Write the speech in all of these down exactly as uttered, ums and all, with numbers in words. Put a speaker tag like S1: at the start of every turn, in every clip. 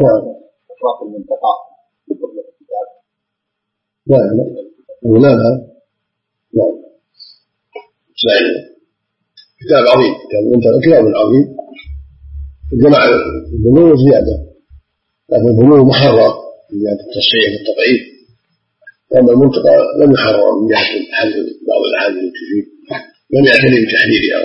S1: أطراف المنطقة
S2: لا لا لا لا لا كتاب عظيم، كتاب المنتقى كتاب عظيم جمع البنوة زيادة، لكن البنوة محرر من جهة التصحيح والتضعيف، أما المنتقى لم يحرر من جهة الحديث، بعض الأحاديث التي فيه لم يعتني بتحريرها.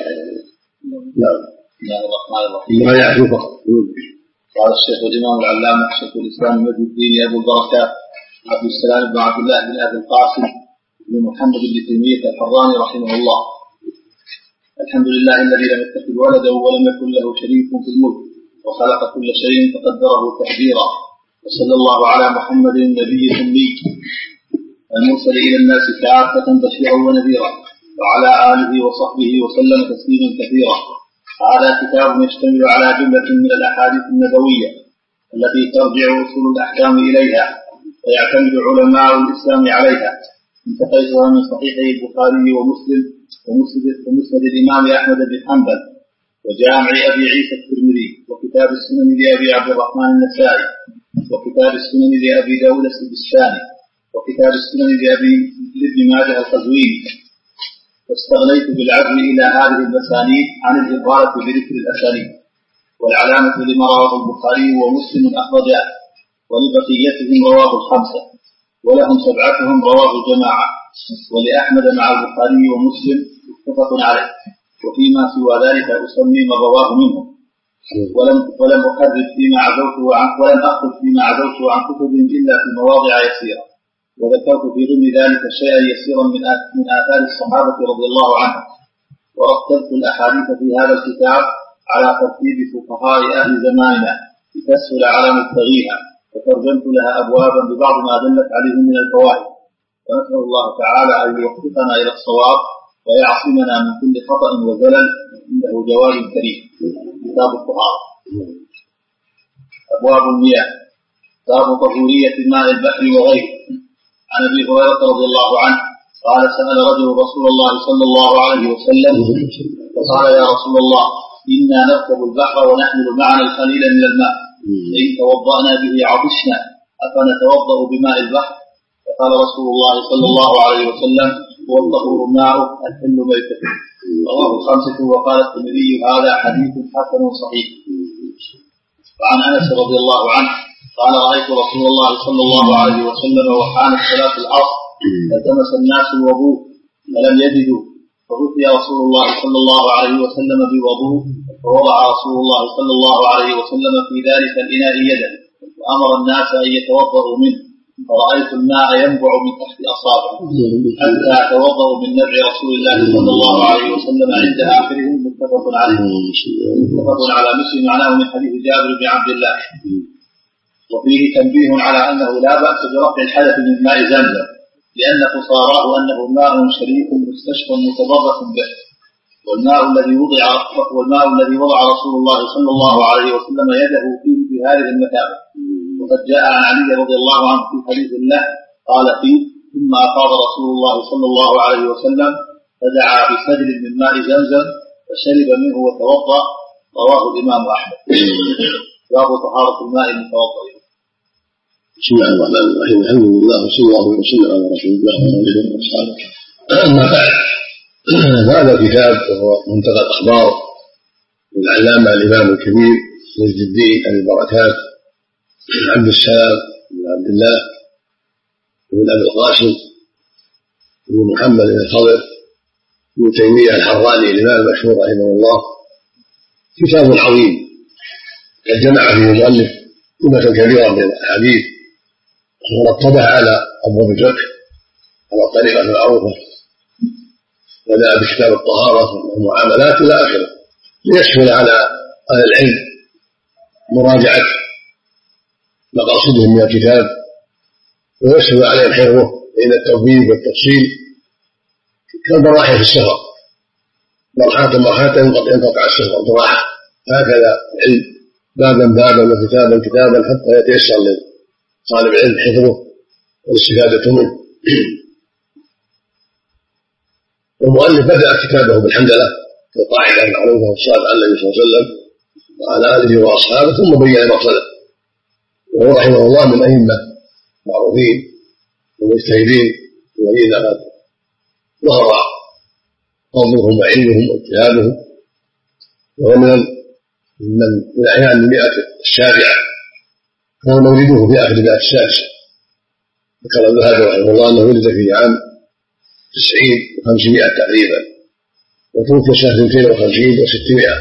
S2: نعم.
S1: بسم الله الرحمن الرحيم.
S2: ما يعرف فقط.
S1: قال الشيخ الإمام العلامة شيخ الإسلام مجد الدين أبو البركات عبد السلام بن عبد الله بن أبي القاسم بن محمد بن تيمية الحراني رحمه الله. الحمد لله الذي لم يتخذ ولدا ولم يكن له شريك في الملك وخلق كل شيء فقدره تقديرا، وصلى الله على محمد النبي الأمي المرسل إلى الناس كافة بشيرا ونذيرا وعلى آله وصحبه وسلم تسليما كثيرا. هذا كتاب يشتمل على جملة من الأحاديث النبوية التي ترجع أصول الأحكام إليها ويعتمد علماء الإسلام عليها، انتقيتها من صحيحي البخاري ومسلم ومسند الإمام أحمد بن حنبل وجامع أبي عيسى الترمذي وكتاب السنن لأبي عبد الرحمن النسائي وكتاب السنن لأبي داود السجستاني وكتاب السنن لأبي ابن ماجه القزويني، واستغنيت بالعزم إلى هذه المسانيد عن الإبارة بذكر الأسانيد، والعلامة لما رواه البخاري ومسلم أخرجاه، ولبقيتهم رواه الخمسة ولهم سبعتهم رواه الجماعة، ولأحمد مع البخاري ومسلم متفق عليه، وفيما سوى ذلك أسمي من رواه منهم، ولم ولم أحدث فيما عزوته عن ولم أخذ فيما عزوته عن كتبهم إلا في مواضع يسيرة، وذكرت في ضمن ذلك شيئا يسيرا من من آثار الصحابة رضي الله عنهم، ورتبت الأحاديث في هذا الكتاب على ترتيب فقهاء أهل زماننا لتسهل على مبتغيها، وترجمت لها أبوابا ببعض ما دلت عليه من الفوائد، ونسأل الله تعالى أن يوفقنا إلى الصواب ويعصمنا من كل خطأ وزلل، إنه جواد كريم. كتاب الطهارة. أبواب المياه. باب طهورية ماء البحر وغيره. عن أبي هريرة رضي الله عنه قال سأل رجل رسول الله صلى الله عليه وسلم فقال يا رسول الله إنا نركب البحر ونحمل معنا القليل من الماء، إن توضأنا به عطشنا أفنتوضأ بماء البحر؟ فقال رسول الله صلى الله عليه وسلم هو الطهور ماؤه الحل ميته. رواه الخمسة. وقال الترمذي هذا حديث حسن صحيح. وعن أنس رضي الله عنه قال رأيت رسول الله صلى الله عليه وسلم وحانت صلاة العصر فالتمس الناس الوضوء فلم يجدوا، فغفي رسول الله صلى الله عليه وسلم بوضوء، فوضع رسول الله صلى الله عليه وسلم في ذلك الإناء يده وأمر الناس أن يتوضأوا منه، فرأيت الماء ينبع من تحت أصابعه حتى توضأوا من نبع رسول الله صلى الله عليه وسلم عند آخرهم. متفق عليه. متفق على مسلم معناه من حديث جابر بن عبد الله. وفيه تنبيه على أنه لا بأس برفع الحدث من ماء زمزم، لأن قصاراه أنه ماء شريف مستشفى متضرف به، والماء الذي وضع والماء الذي وضع رسول الله صلى الله عليه وسلم يده فيه في هذه المثابة. وقد جاء عن علي رضي الله عنه في حديث له قال فيه ثم أفاض رسول الله صلى الله عليه وسلم فدعا بسجل من ماء زمزم فشرب منه وتوضأ. رواه الإمام أحمد. باب طهارة الماء المتوضأ.
S2: بسم الله الرحمن الرحيم. الحمد لله وصلى الله وسلم على رسول الله وعلى اله واصحابه. اما بعد، هذا الكتاب وهو منتقى الاخبار للعلامه الامام الكبير مجد الدين ابي البركات بن عبد السلام بن عبد الله بن ابي القاسم بن محمد بن الخضر بن تيميه الحراني الامام المشهور رحمه الله. كتاب عظيم قد جمع فيه المؤلف جملة كبيرة من الاحاديث ورتبها على أبواب الفقه على الطريقة المعروفة، بدأ بكتاب الطهارة والمعاملات إلى آخره، ليسهل على أهل العلم مراجعة مقاصدهم من الكتاب ويسهل عليهم حفظه بين التوفيق والتفصيل كالمراحل في السفر، مرحلة مرحلة ينقطع السفر براحة، هكذا العلم بابا بابا وكتابا كتابا حتى يتيسر طالب العلم حفظه والاستفادة منه. والمؤلف بدأ كتابه بالحمدلله والقاعدة المعروفة والصلاة على النبي صلى الله عليه وسلم وعلى آله وأصحابه، ثم بين مقصده وهو رحمه الله من أئمة معروفين ومجتهدين الذين قد ظهر فضلهم وعلمهم واجتهادهم، وهو من من أعيان المئة السابعة، كان مولده في آخر المئة السادسة. ذكر الذهبي رحمه الله أنه ولد في عام تسعين وخمسمائة تقريبا، وتوفي سنة اثنتين وخمسين وستمائة،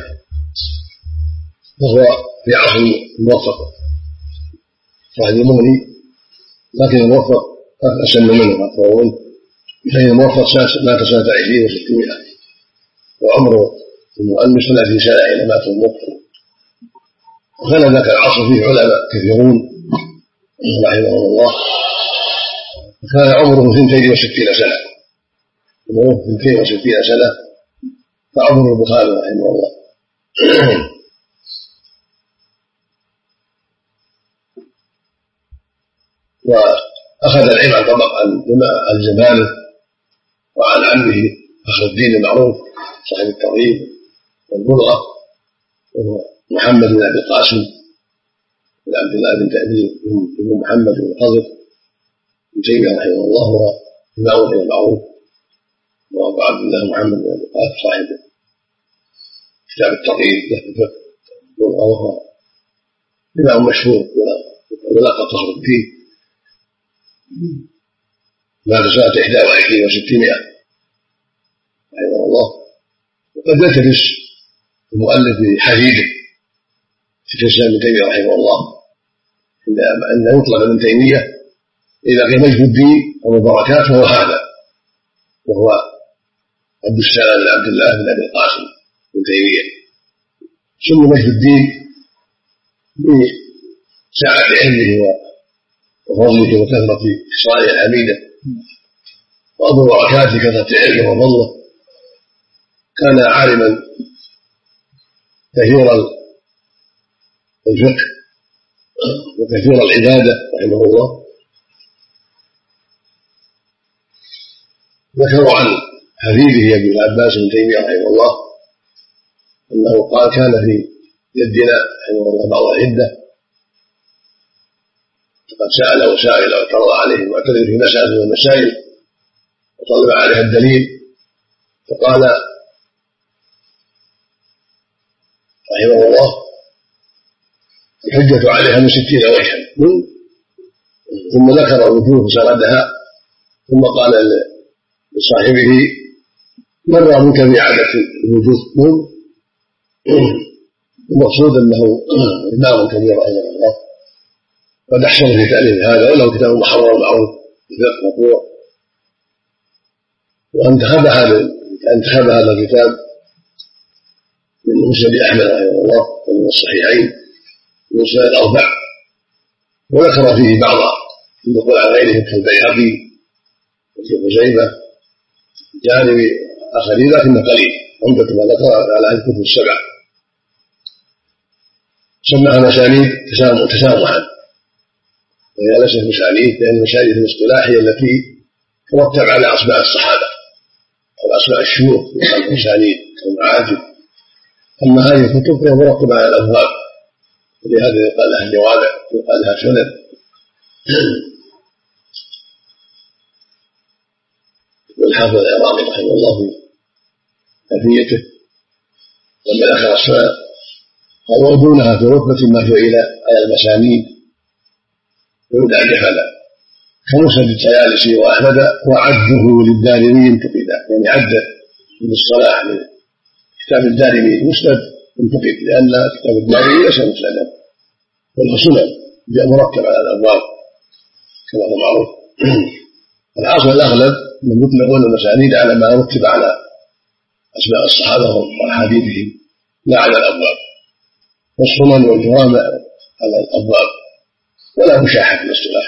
S2: وهو في عصر الموفق صاحب المغني، لكن الموفق أسن منه أكبر منه، فإن الموفق مات سنة عشرين وستمائة، وعمره المؤلف ثلاثين سنة حين مات الموفق. وكان ذاك العصر فيه علماء كثيرون رحمهم الله، وكان عمره اثنتين وستين سنة، عمره اثنتين وستين سنة فعمر البخاري رحمه الله. وأخذ العلم عن طبق عن زمانه وعن عمه فخر الدين المعروف صاحب الترغيب والبلغة، وهو محمد بن أبي القاسم بن عبد الله بن تأمين بن محمد بن الخضر بن تيمية رحمه الله، وهو إمام المعروف، وأبو عبد الله محمد بن أبي القاسم صاحب كتاب الترغيب له الفقه، وهو إمام مشهور ولقب فخر الدين، مات سنة إحدى وعشرين وستمائة رحمه الله. وقد يلتبس المؤلف بحديثه في الإسلام ابن تيمية رحمه الله أن يطلق ابن تيمية إذا قيل مجد الدين أو البركات فهو هذا، وهو عبد السلام بن عبد الله بن أبي القاسم ابن تيمية، سمي مجد الدين بسعة علمه وفضله وكثرة خصاله الحميدة، وأبو بركات كثرة علمه وفضله. كان عالما كثير الفقه وكثير العبادة رحمه الله. ذكروا عن حفيده أبي العباس بن تيمية رحمه الله أنه قال كان في يدنا رحمه الله بعض العدة، فقد سأله سائل واعترض عليه معترض في مسألة من المسائل وطلب عليها الدليل، فقال رحمه الله الحجة عليها من ستين وجها، ثم ذكر الوجوه فسردها، ثم قال لصاحبه من رأى منك في عادة الوجوه؟ المقصود أنه إمام كبير رحمه الله، قد أحسن في تأليف هذا، وله كتاب محرر معروف بفقه مطبوع، وانتخب هذا انتخب هذا الكتاب من مسند أحمد رحمه الله ومن الصحيحين من مسند الأربع، وذكر فيه بعض النقول عن غيرهم كالبيهقي وفي خزيمة جانب آخرين، لكنه قليل، عمدة ما ذكر على أهل الكتب السبعة. سماها مسانيد تسامحا، وهي ليست مسانيد، لأن المسانيد في الاصطلاح هي التي ترتب على أسماء الصحابة أو أسماء الشيوخ في المسانيد والمعاجم، أما هذه الكتب فهي مرتبة على الأبواب، ولهذا يقال لها جوامع ويقال لها سنن. والحافظ العراقي رحمه الله في ألفيته لما ذكر السنن قال ودونها في رتبة ما سئل على المسانيد ويدعى جهلا كمسند الطيالسي وأحمد، وعده للدارمي انتقدا، يعني عده من الصلاح من كتاب الدارمي مسند انتقد، لأن كتاب الدارمي ليس مسندا بل سنن جاء مركب على الأبواب كما هو معروف. الحاصل الأغلب من يطلقون المسانيد على ما رتب على أسماء الصحابة وأحاديثهم لا على الأبواب، والسنن والجوامع على الأبواب ولا مشاحة في الاصطلاح.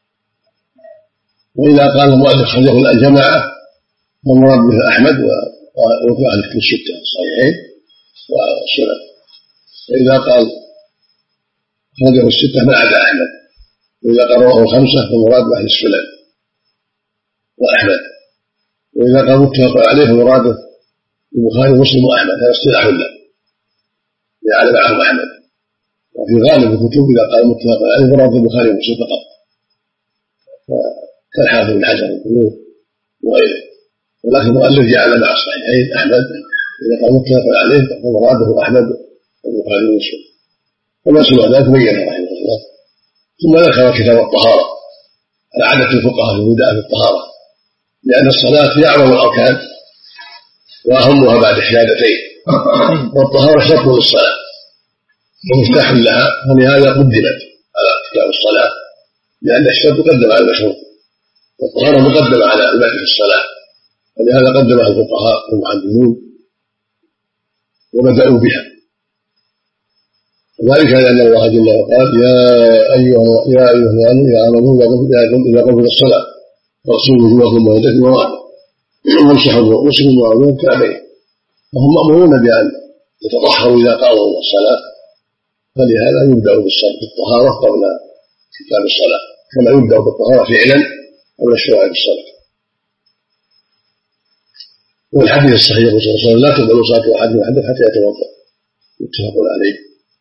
S2: وإذا قال المؤلف خرجه الجماعة فالمراد به أحمد وفي أهل الكتب الستة الصحيحين والسنن، وإذا قال خرجه الستة ما عدا أحمد، وإذا قال رواه الخمسة فالمراد بأهل السنن وأحمد، وإذا قال متفق عليه فمراده البخاري ومسلم وأحمد، هذا اصطلاح له يعلم معهم أحمد. وفي غالب الكتب إذا قال متفق عليه فرد البخاري ومسلم فقط، كالحافظ بن حجر القلوب وغيره. ولكن المؤلف جعل مع الصحيحين أحمد إذا قال متفق عليه فمراده أحمد والبخاري ومسلم، وما سوى ذلك بينه رحمه الله. ثم ذكر كتاب الطهارة على عادة الفقهاء في البدع في الطهارة، لأن الصلاة هي أعظم الأركان وأهمها بعد الشهادتين، والطهارة شرط للصلاة ومفتاح لها، فلهذا قدمت على كتاب الصلاة، لأن الشرط مقدم على المشروط والطهارة مقدمة على الباقي في الصلاة، فلهذا قدمها الفقهاء والمحدثون وبدأوا بها. وذلك لأن الله جل وعلا قال يا أيها يا أيها الذين آمنوا إذا قمتم الصلاة فاغسلوا وجوهكم ويديكم وأرجلكم وامسحوا برؤوسكم وأرجلكم كعبين، فهم مأمورون بأن يتطهروا إذا قاموا إلى الصلاة، فلهذا يبدأ بالطهارة قبل كتاب الصلاة، كما يبدأ بالطهارة فعلا قبل الشروع في الصلاة. والحديث الصحيح صلى الله عليه وسلم لا تقبل صلاة أحد أحد حتى يتوضأ، متفق عليه.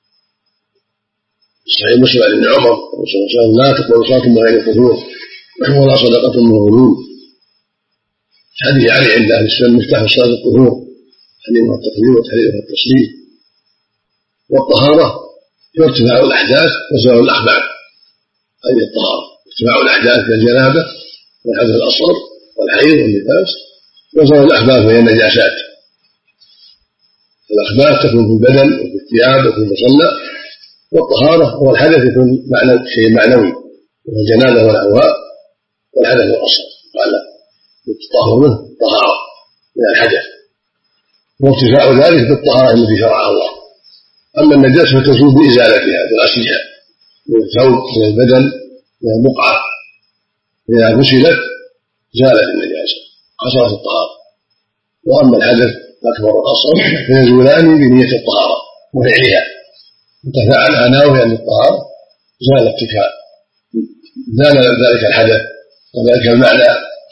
S2: صحيح مسلم عن ابن عمر صلى الله عليه وسلم لا تقبل صلاة من غير طهور ولا صدقة من غلول. حديث علي عند أهل السنة مفتاح الصلاة الطهور، تحريمها التكبير وتحريمها التسليم. والطهارة هي ارتفاع الأحداث وزوال الأخبار، هذه الطهارة ارتفاع الأحداث كالجنابة والحدث الأصغر والحيض والنفاس، وزوال الأخبار وهي النجاسات. الأخبار تكون في البدن وفي الثياب وفي المصلى، والطهارة هو الحدث يكون معنى شيء معنوي وهو الجنابة ونحوها والحدث الأصغر، قال التطهر منه طهارة من الحدث، وارتفاع ذلك بالطهارة التي شرعها الله. أما النجاسة فتزول بإزالتها بغسلها من الثوب من البدن من البقعة، إذا غسلت زالت النجاسة حصلت الطهارة. وأما الحدث الأكبر والأصغر فيزولان بنية الطهارة وفعلها، وتفاعلها ناويا للطهارة زال التكاء زال ذلك الحدث وذلك المعنى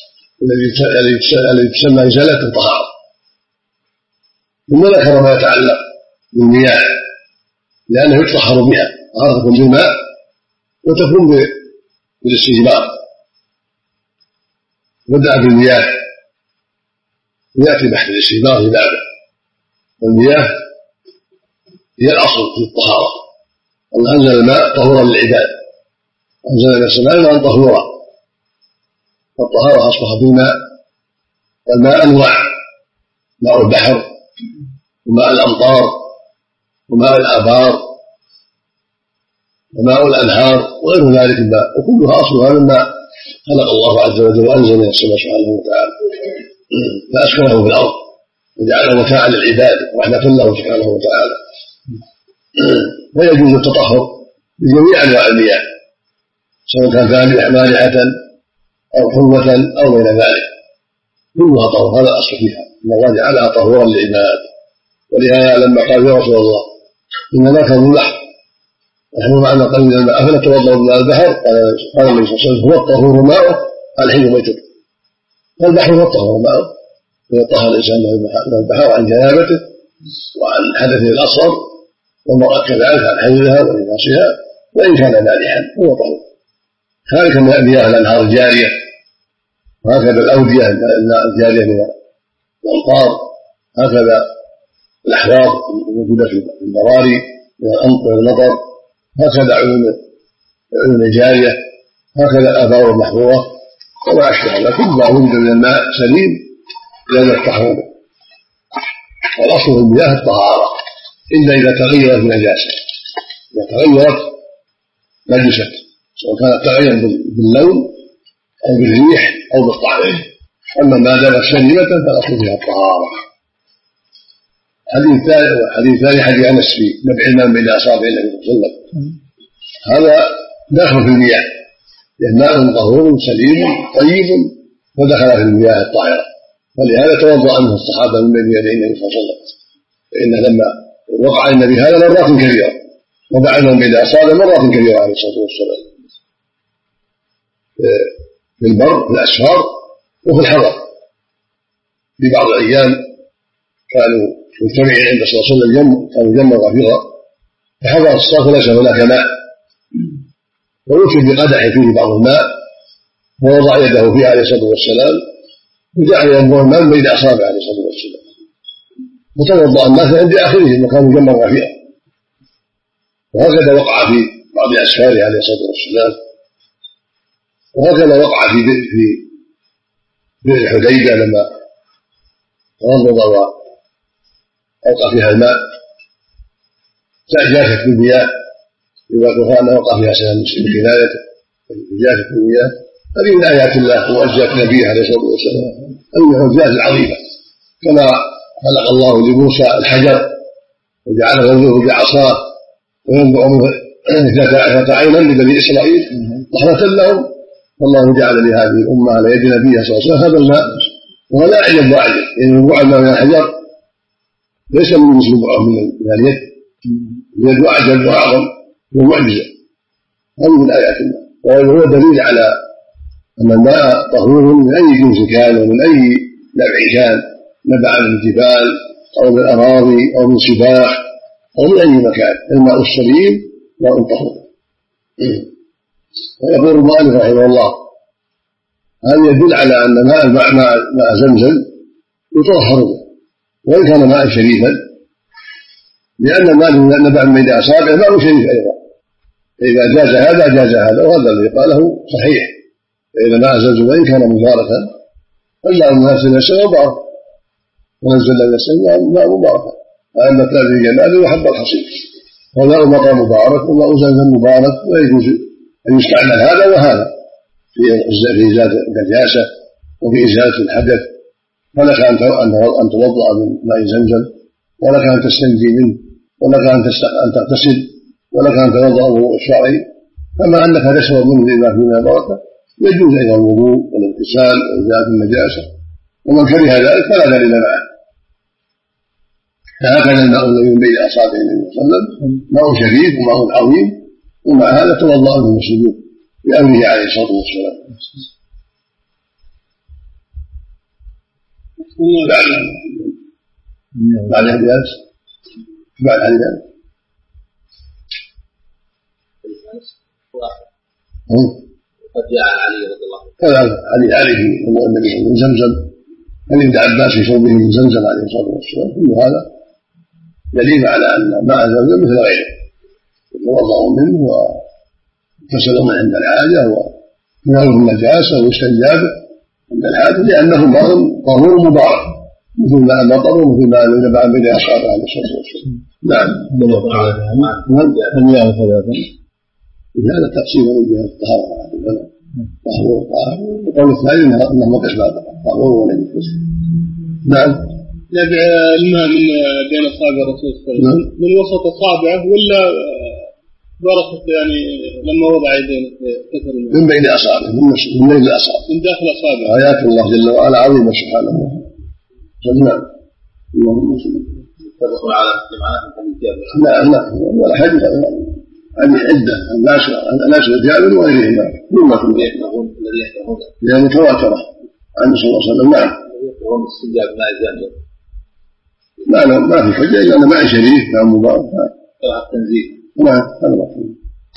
S2: الذي تسمى إزالة الطهارة. ثم ذكر ما يتعلق بالمياه، لأنه يتطهر بها، طهارة تكون بالماء وتكون بالاستجمار. بدأ بالمياه ويأتي بحث الاستجمار في بابه. المياه هي الأصل في الطهارة، الله أنزل الماء طهورا للعباد، أنزل من السماء ماء طهورا، فالطهارة أصبحت بالماء. والماء أنواع: ماء البحر وماء الأمطار وماء الآبار وماء الأنهار وغير ذلك الماء، وكلها أصلها من ماء خلق الله عز وجل وأنزل من السماء سبحانه وتعالى، فأسكنه في الأرض وجعله متاعا للعباد ورحمة له سبحانه وتعالى. ويجوز التطهر بجميع أنواع المياه سواء كانت مالحة أو حلوة أو غير ذلك، كلها طهور، هذا الأصل فيها، إن الله جعلها طهورا للعباد. ولهذا لما قال يا رسول الله إن ذاك البحر نحن معنا قليل الماء أفنتوضأ من البحر؟ قال النبي صلى الله عليه وسلم هو الطهور ماؤه الحل ميتته. والبحر هو الطهور ماؤه، ويطهر الإنسان من البحر عن جنابته وعن حدثه الأصغر، والمرأة كذلك عن حيضها ونفاسها وإن كان مالحا هو طهور. كذلك مياه الأنهار الجارية، وهكذا الأودية الجارية من الأمطار، هكذا الأحواض الموجودة في البراري من المطر، هكذا عيون الجارية، هكذا الآبار المحظورة وما أشبه ذلك. كل ما وجد من الماء سليم لازم الطهور. والأصل في المياه الطهارة إلا إذا تغيرت بنجاسة، إذا تغيرت نجست سواء كانت تغير باللون أو بالريح أو بالطعم. أما ما دامت سليمة فالأصل فيها الطهارة. حديث ثاني حديث أنس في نبع الماء بين أصابع النبي صلى الله عليه وسلم، هذا داخل في المياه، لأن ماء طهور سليم طيب ودخل في المياه الطاهرة، فلهذا توضأ عنه الصحابة من بين يدي النبي صلى الله عليه وسلم، فإن لما وقع النبي هذا مرات كثيرة وبعدهم بين أصابع مرات كثيرة عليه الصلاة والسلام، في البر في الأسفار وفي الحضر. في بعض الأيام كانوا مجتمعين عند صلى الله عليه وسلم، كانوا جمع رفيقا فحضر الصف ليس هناك ماء، ويوشك بقدح فيه بعض الماء ووضع يده فيه عليه الصلاه والسلام وجعل ينبوع الماء بين اصابعه عليه الصلاه والسلام، وتوضا الناس عند اخره وكانوا جنبا رفيعا. وهكذا وقع في بعض اسفاره عليه الصلاه والسلام، وهكذا وقع في في بئر حديبه لما تغمض والقى فيها الماء جافت بالمياه، يقال انه وقع فيها سهم بكنايته جافت بالمياه. هذه من ايات الله ومعجزات نبيه عليه الصلاه والسلام، المعجزات العظيمه. كما خلق الله لموسى الحجر وجعله ينظر بعصاه وينبع منه اثنتا عشرة عينا لبني اسرائيل رحمه لهم، والله جعل لهذه الامه على يد نبيه صلى الله عليه وسلم هذا الماء، وهو لا اعجب واعجب، يعني ينبع الماء من الحجر ليس من مثل من اليد، اليد اعجب واعظم ومعجزه. هذه من ايات الله، وهو دليل على ان الماء طهور من اي جنس كان ومن اي نبع كان، نبع من الجبال او من الاراضي او من سباح او من اي مكان، الماء السليم ماء طهور. ويقول المؤلف رحمه الله هذا يدل على ان ماء ماء زمزم يطهر به وان كان ماء شريفا، لان الماء نبع من بين اصابعه ماء شريف ايضا، فاذا جاز هذا جاز هذا، وهذا الذي قاله صحيح. فاذا ماء زمزم وان كان مباركا الا ان نزل السماء مبارك ونزل من السماء ماء مباركا، اما في جماله وحب الحصير، وماء مطر مبارك وماء زمزم مبارك، ويجوز ان يستعمل هذا وهذا في ازاله النجاسه وفي ازاله الحدث. ولك ان توضا من ماء زمزم، ولك ان تستنجي منه، ولك ان تغتسل، ولك ان توضا الوضوء الشرعي، كما انك تشرب منه لما فيه بركه. يجوز ايضا الوضوء والاغتسال وازاله النجاسه، ومن كره ذلك فلا دليل معه. فهكذا الماء الذي من بين اصابع النبي صلى الله عليه وسلم ماء شريف وماء عظيم، ومع هذا توضا منه المسلمون بامره عليه الصلاه والسلام. بعد بعد الحديث بعد الحديث
S1: قد جاء عن علي رضي الله عنه
S2: قال علي عليه وضوء النبي من زمزم، عن ابن عباس في شربه من زمزم عليه الصلاه والسلام. كل هذا دليل على ان ماء زمزم مثل غيره يتوضا منه ويغتسل منه عند الحاجه ويناله النجاسه ويستنجى به عند الحاجه، لانه ماء طهور مبارك مثل ماء المطر ومثل ماء نبع بين اصابعه عليه الصلاه والسلام. نعم.
S3: المياه ثلاثه
S2: هذا تقسيم من جهه الطهاره، طهور وطاهر. القول الثاني انه مقص بعد طهور ولم يقص. نعم.
S3: نبع الماء من بين اصابع الرسول صلى الله عليه وسلم من وسط اصابعه ولا بركه يعني لما وضع يديه في الماء؟
S2: من بين اصابعه، من بين الاصابع،
S3: من داخل اصابعه.
S2: ايات الله جل وعلا عظيمه سبحانه وتعالى. نعم. اللهم صل
S1: تدخل على معناه الحديث جابر.
S2: لا لا ولا حديث هذه عده الناس الناس وجابر وغيرهما مما في
S1: الذي يحتمون
S2: لأنه متواترة عنه صلى الله عليه وسلم. نعم.
S1: يحتمون استنجاب ماء زمزم.
S2: لا لا ما في حجة إلا أن ماء شريف ماء مبارك.
S1: التنزيل.
S2: نعم هذا مفهوم.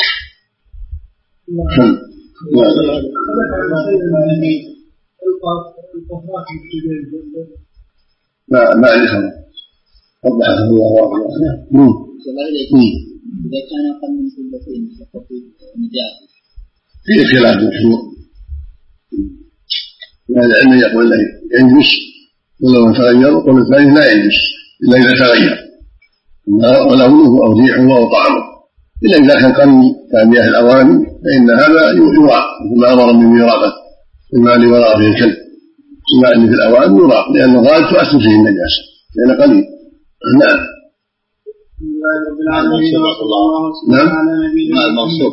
S2: نعم. ما ما عندي خبر. وضحه الله واضح.
S4: إذا كان أقل من سلبتين فقط نجاسة.
S2: في خلاف مشهور. هذا العلم يقول له ينجس ولو تغير، وقول الثاني لا ينجس إلا إذا تغير ولونه أو ريحه أو طعمه، إلا إذا كان قل كمياه الأواني فإن هذا يراق، مثل ما أمر من ميراقه الماء اللي وراء فيه الكلب، الماء اللي في الأواني يراق لأن الغالب تؤثر فيه النجاسة لأنه قليل. نعم.
S1: نعم. ماء المنصوب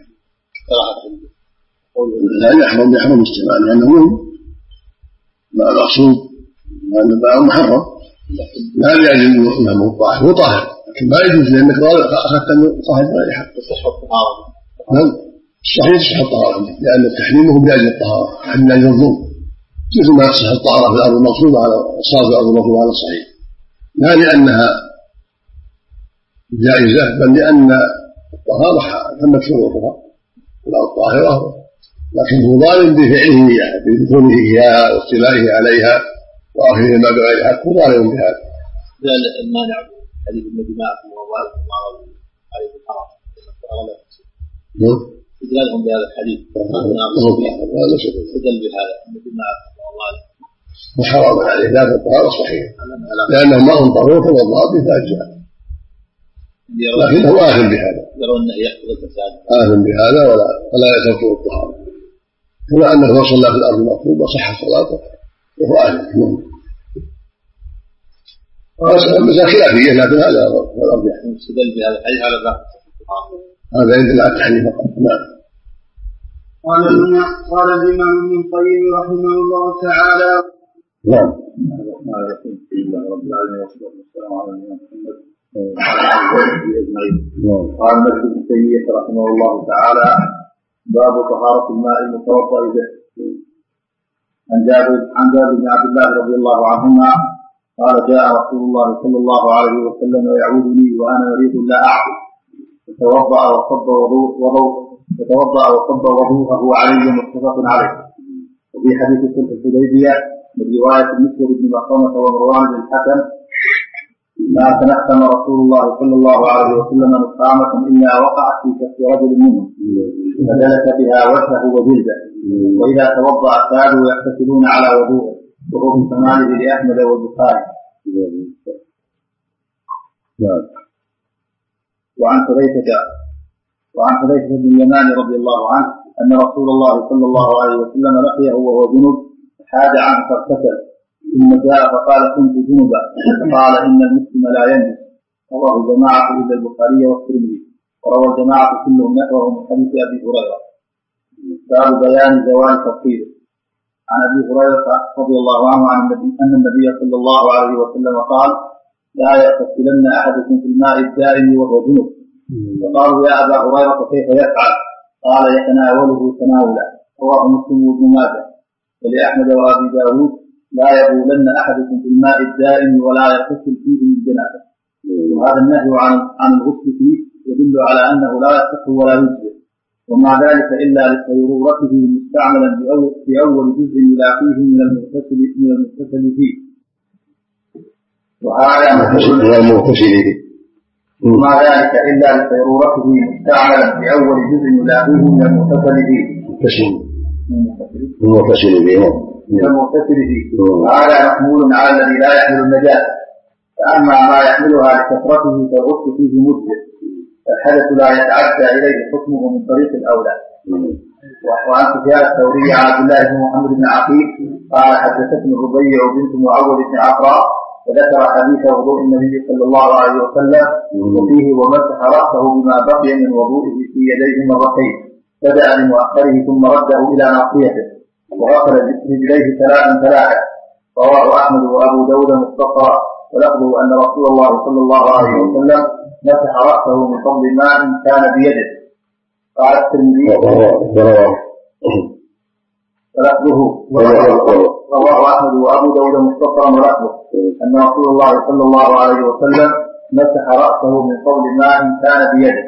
S2: لا يحرم يحرم استعماله لأنه ماء المقصود ماء محرم، لا يعني أنه طاهر، هو طاهر لكن ما يجوز لأنك أخذت أنه طاهر رائحة.
S1: تصح الطهارة.
S2: نعم صحيح تصح الطهارة لأن تحريمه بأجل الطهارة من أجل الظلم، مثل ما تصح الطهارة في الأرض المقصودة على صار في الأرض المقصودة على الصحيح، لا لأنها جائزة، بل لأن الطهارة تمت شروطها الطاهرة، لكنه ظالم بفعله إياها، بدخوله إياها واستيلائه عليها وأخذه ما بغير حق، ظالم بهذا.
S1: قال المانع حديث النبي معكم وأموالكم وأعراض عليه الحرام استدلالهم بهذا الحديث استدل بهذا النبي معكم وأموالكم
S2: وحرام عليه ذات الطهارة صحيح لأنه ما هم طهور فوضعه بفاجها، لكنه آثم بهذا
S1: يرون أنه يحفظ الفساد
S2: آثم بهذا ولا ولا يترك الطهارة، كما أنه لو صلى في الأرض المطلوبة صح صلاته وهو آثم. مسألة خلافية لكن هذا هو الأرجح.
S1: استدل بهذا الحديث على ذلك
S2: هذا يدل على التحريم فقط. نعم.
S3: قال قال الإمام ابن القيم رحمه الله تعالى.
S2: نعم.
S1: رب العالمين والصلاة والسلام على محمد وعلى آله أجمعين. قال ابن تيمية رحمه الله تعالى: باب طهارة الماء المتوضأ به. عن جابر عن جابر بن عبد الله رضي الله عنهما قال: جاء رسول الله صلى الله عليه وسلم يعودني وأنا مريض لا أعقل، فتوضأ وصب وضوء وضوء فتوضأ وصب وضوءه علي متفق عليه. وفي حديث صلح الحديبية من رواية مسلم بن مخرمة ومروان بن الحكم: ما تنحم رسول الله صلى الله عليه وسلم نخامة إلا وقعت في كف رجل منهم فدلك بها وجهه وجلده، وإذا توضأ كادوا يغتسلون على وضوءه، وهو من كماله لأحمد والبخاري. وعن حذيفة وعن حذيفة بن اليمان رضي الله عنه أن رسول الله صلى الله عليه وسلم لقيه وهو جنب حاد عنه فاغتسل، ثم جاء فقال: كنت جنبا، فقال: إن المسلم لا ينجس. رواه جماعة إلا البخاري والترمذي، وروى الجماعة كلهم نحوه من حديث أبي هريرة. باب بيان زوال تفصيله. عن أبي هريرة رضي الله عنه عن النبي أن النبي صلى الله عليه وسلم قال: لا يغتسلن أحدكم في الماء الدائم وهو جنب. فقالوا: يا أبا هريرة كيف يفعل؟ قال: يتناوله تناولا. رواه مسلم وابن ماجه. ولأحمد وأبي داود: لا يبولن أحدكم في الماء الدائم ولا يغتسل فيه من جنابه. وهذا النهي عن عن الغسل فيه يدل على أنه لا يصح ولا يجزئ، ومع ذلك إلا لضرورته مستعملا في أول جزء يلاقيه من المغتسل من المغتسل فيه. وهذا
S2: المغتسل فيه.
S1: ومع ذلك إلا لضرورته مستعملا في أول جزء يلاقيه من المغتسل فيه.
S2: المغتسل فيه.
S1: المغتسل فيه. وهذا محمول على الذي لا يحمل النجاسة، فأما ما يحملها لكثرته فالغسل فيه مجزئ، فالحدث لا يتعدى إليه حكمه من طريق الأولى. وعن سفيان الثوري عن عبد الله بن محمد بن عقيل قال: حدثتني الربيع بنت معوذ بن عفراء فذكر حديث وضوء النبي صلى الله عليه وسلم وفيه: ومسح رأسه بما بقي من وضوئه في يديه مرتين، بدأ بمؤخره ثم رده إلى ناصيته، وغسل رجليه ثلاثا ثلاثا. رواه أحمد وأبو داود مختصرا، ولفظه أن رسول الله صلى الله عليه وسلم مسح رأسه من فضل ماء كان بيده. قال الترمذي: ولفظه رواه أحمد وأبو داود مختصرا، ولفظه أن رسول الله صلى الله عليه وسلم مسح رأسه من فضل ماء كان بيده.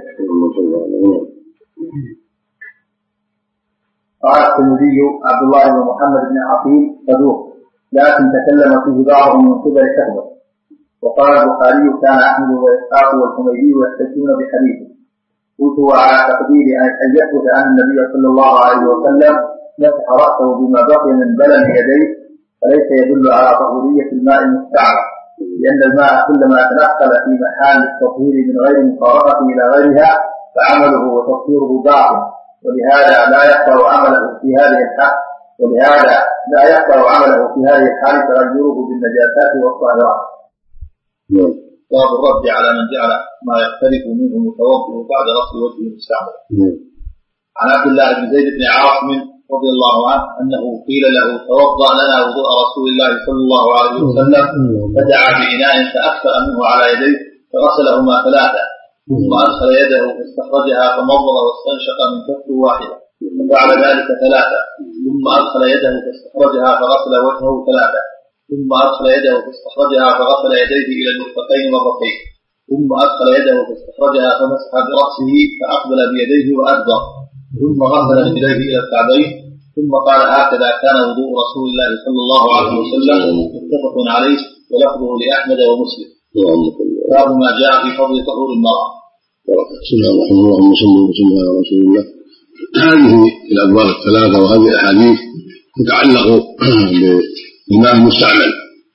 S1: قال الترمذي: عبد الله بن محمد بن عقيل صدوق، لكن تكلم فيه بعضهم من قبل شهوة. وقال البخاري: كان أحمد وإسحاق والحميدي يحتجون بحديثه. قلت: وعلى تقدير أن يثبت أن النبي صلى الله عليه وسلم مسح رأسه بما بقي من بلل يديه، فليس يدل على طهورية الماء المستعمل، لأن الماء كلما تنقل في محال التطهير من غير مقاربة إلى غيرها فعمله وتطهيره باطل، ولهذا لا يقدر عمله في هذه الحال ولهذا لا يقدر عمله في هذه الحال تغيره بالنجاسات والطاهرات. باب الرد على من جعل ما يختلف منه متوضئ بعد غسل وجهه المستعمل. عن عبد الله بن زيد بن عاصم رضي الله عنه أنه قيل له: توضأ لنا وضوء رسول الله صلى الله عليه وسلم، فدعا بإناء فأكثر منه على يديه فغسلهما ثلاثة، ثم أدخل يده فاستخرجها فمضغ واستنشق من كف واحدة، ففعل ذلك ثلاثة، ثم أدخل يده فاستخرجها فغسل وجهه ثلاثة، ثم أدخل يده فاستخرجها فغسل يديه إلى المرفقين مرتين، ثم أدخل يده فاستخرجها فمسح برأسه فأقبل بيديه وأدبر ثم غسل رجليه إلى الكعبين ثم قال هكذا كان وضوء رسول الله صلى الله عليه وسلم متفق عليه ولفظه لأحمد ومسلم. باب ما جاء في فضل طهور المرأة.
S2: بسم الله الرحمن الرحيم. اللهم صل وسلم على رسول الله. هذه الأبواب الثلاثة وهذه الأحاديث تتعلق بالماء المستعمل.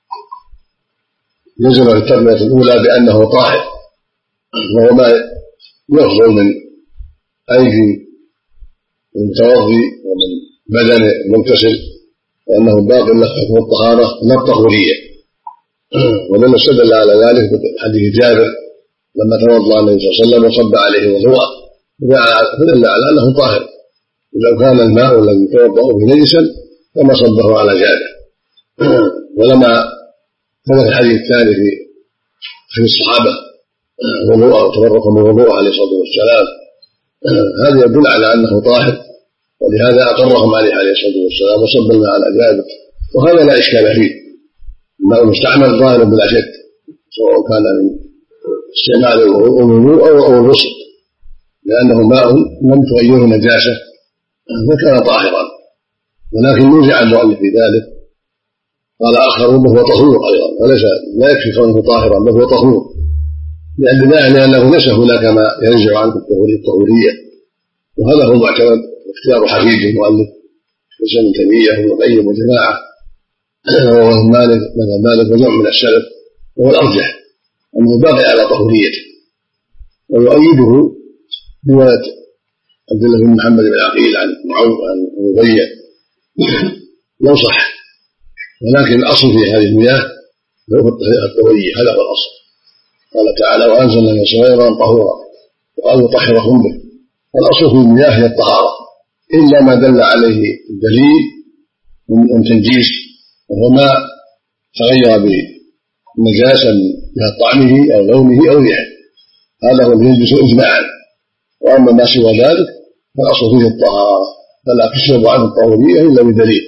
S2: جزم في التربية الأولى بأنه طاهر وهو ما يخرج من أيدي المتوضي ومن بدن المغتسل وأنه باق له حكم الطهارة لا الطهورية. ومن استدل على ذلك بحديث جابر لما توضأ النبي صلى الله عليه وسلم وصب عليه وضوءه فدل على أنه طاهر. لو كان الماء الذي يتوضأ به نجسا فما صبه على جابر. ولما ثبت الحديث الثاني في في الصحابة وضوءه تبرك من وضوءه عليه الصلاة والسلام هذا يدل على أنه طاهر ولهذا أقرهم عليه عليه الصلاة والسلام وصب الماء على جابر. وهذا لا إشكال فيه. الماء المستعمل ظاهر بلا شك سواء كان من استعمال الوضوء أو الغسل لأنه ماء لم تغيره نجاسة فكان طاهرا. ولكن نزع المؤلف في ذلك قال آخرون وهو طهور أيضا وليس لا يكفي كونه طاهرا بل هو طهور لأن لأنه ليس هناك ما ينزع عنه الطهورية. وهذا هو معتمد اختيار حفيد المؤلف ليس من تيمية وابن القيم وجماعة وهو مالك مثل مالك وجمع من السلف وهو الأرجح أنه باقي على طهوريته. ويؤيده رواية عبد الله بن محمد بن عقيل عن معاوية عن ربيع لو صح. ولكن الأصل في هذه المياه هو الطهورية هذا هو الأصل. قال تعالى وأنزلنا من السماء ماء طهورا وقال يطهركم به. الأصل في المياه هي الطهارة إلا ما دل عليه الدليل من تنجيس وهو ما تغير بنجاسة من طعمه أو لونه أو ريحه هذا هو ينجس إجماعا. وأما ما سوى ذلك فالأصل فيه الطهارة فلا تشرب عنه الطهورية إلا بدليل.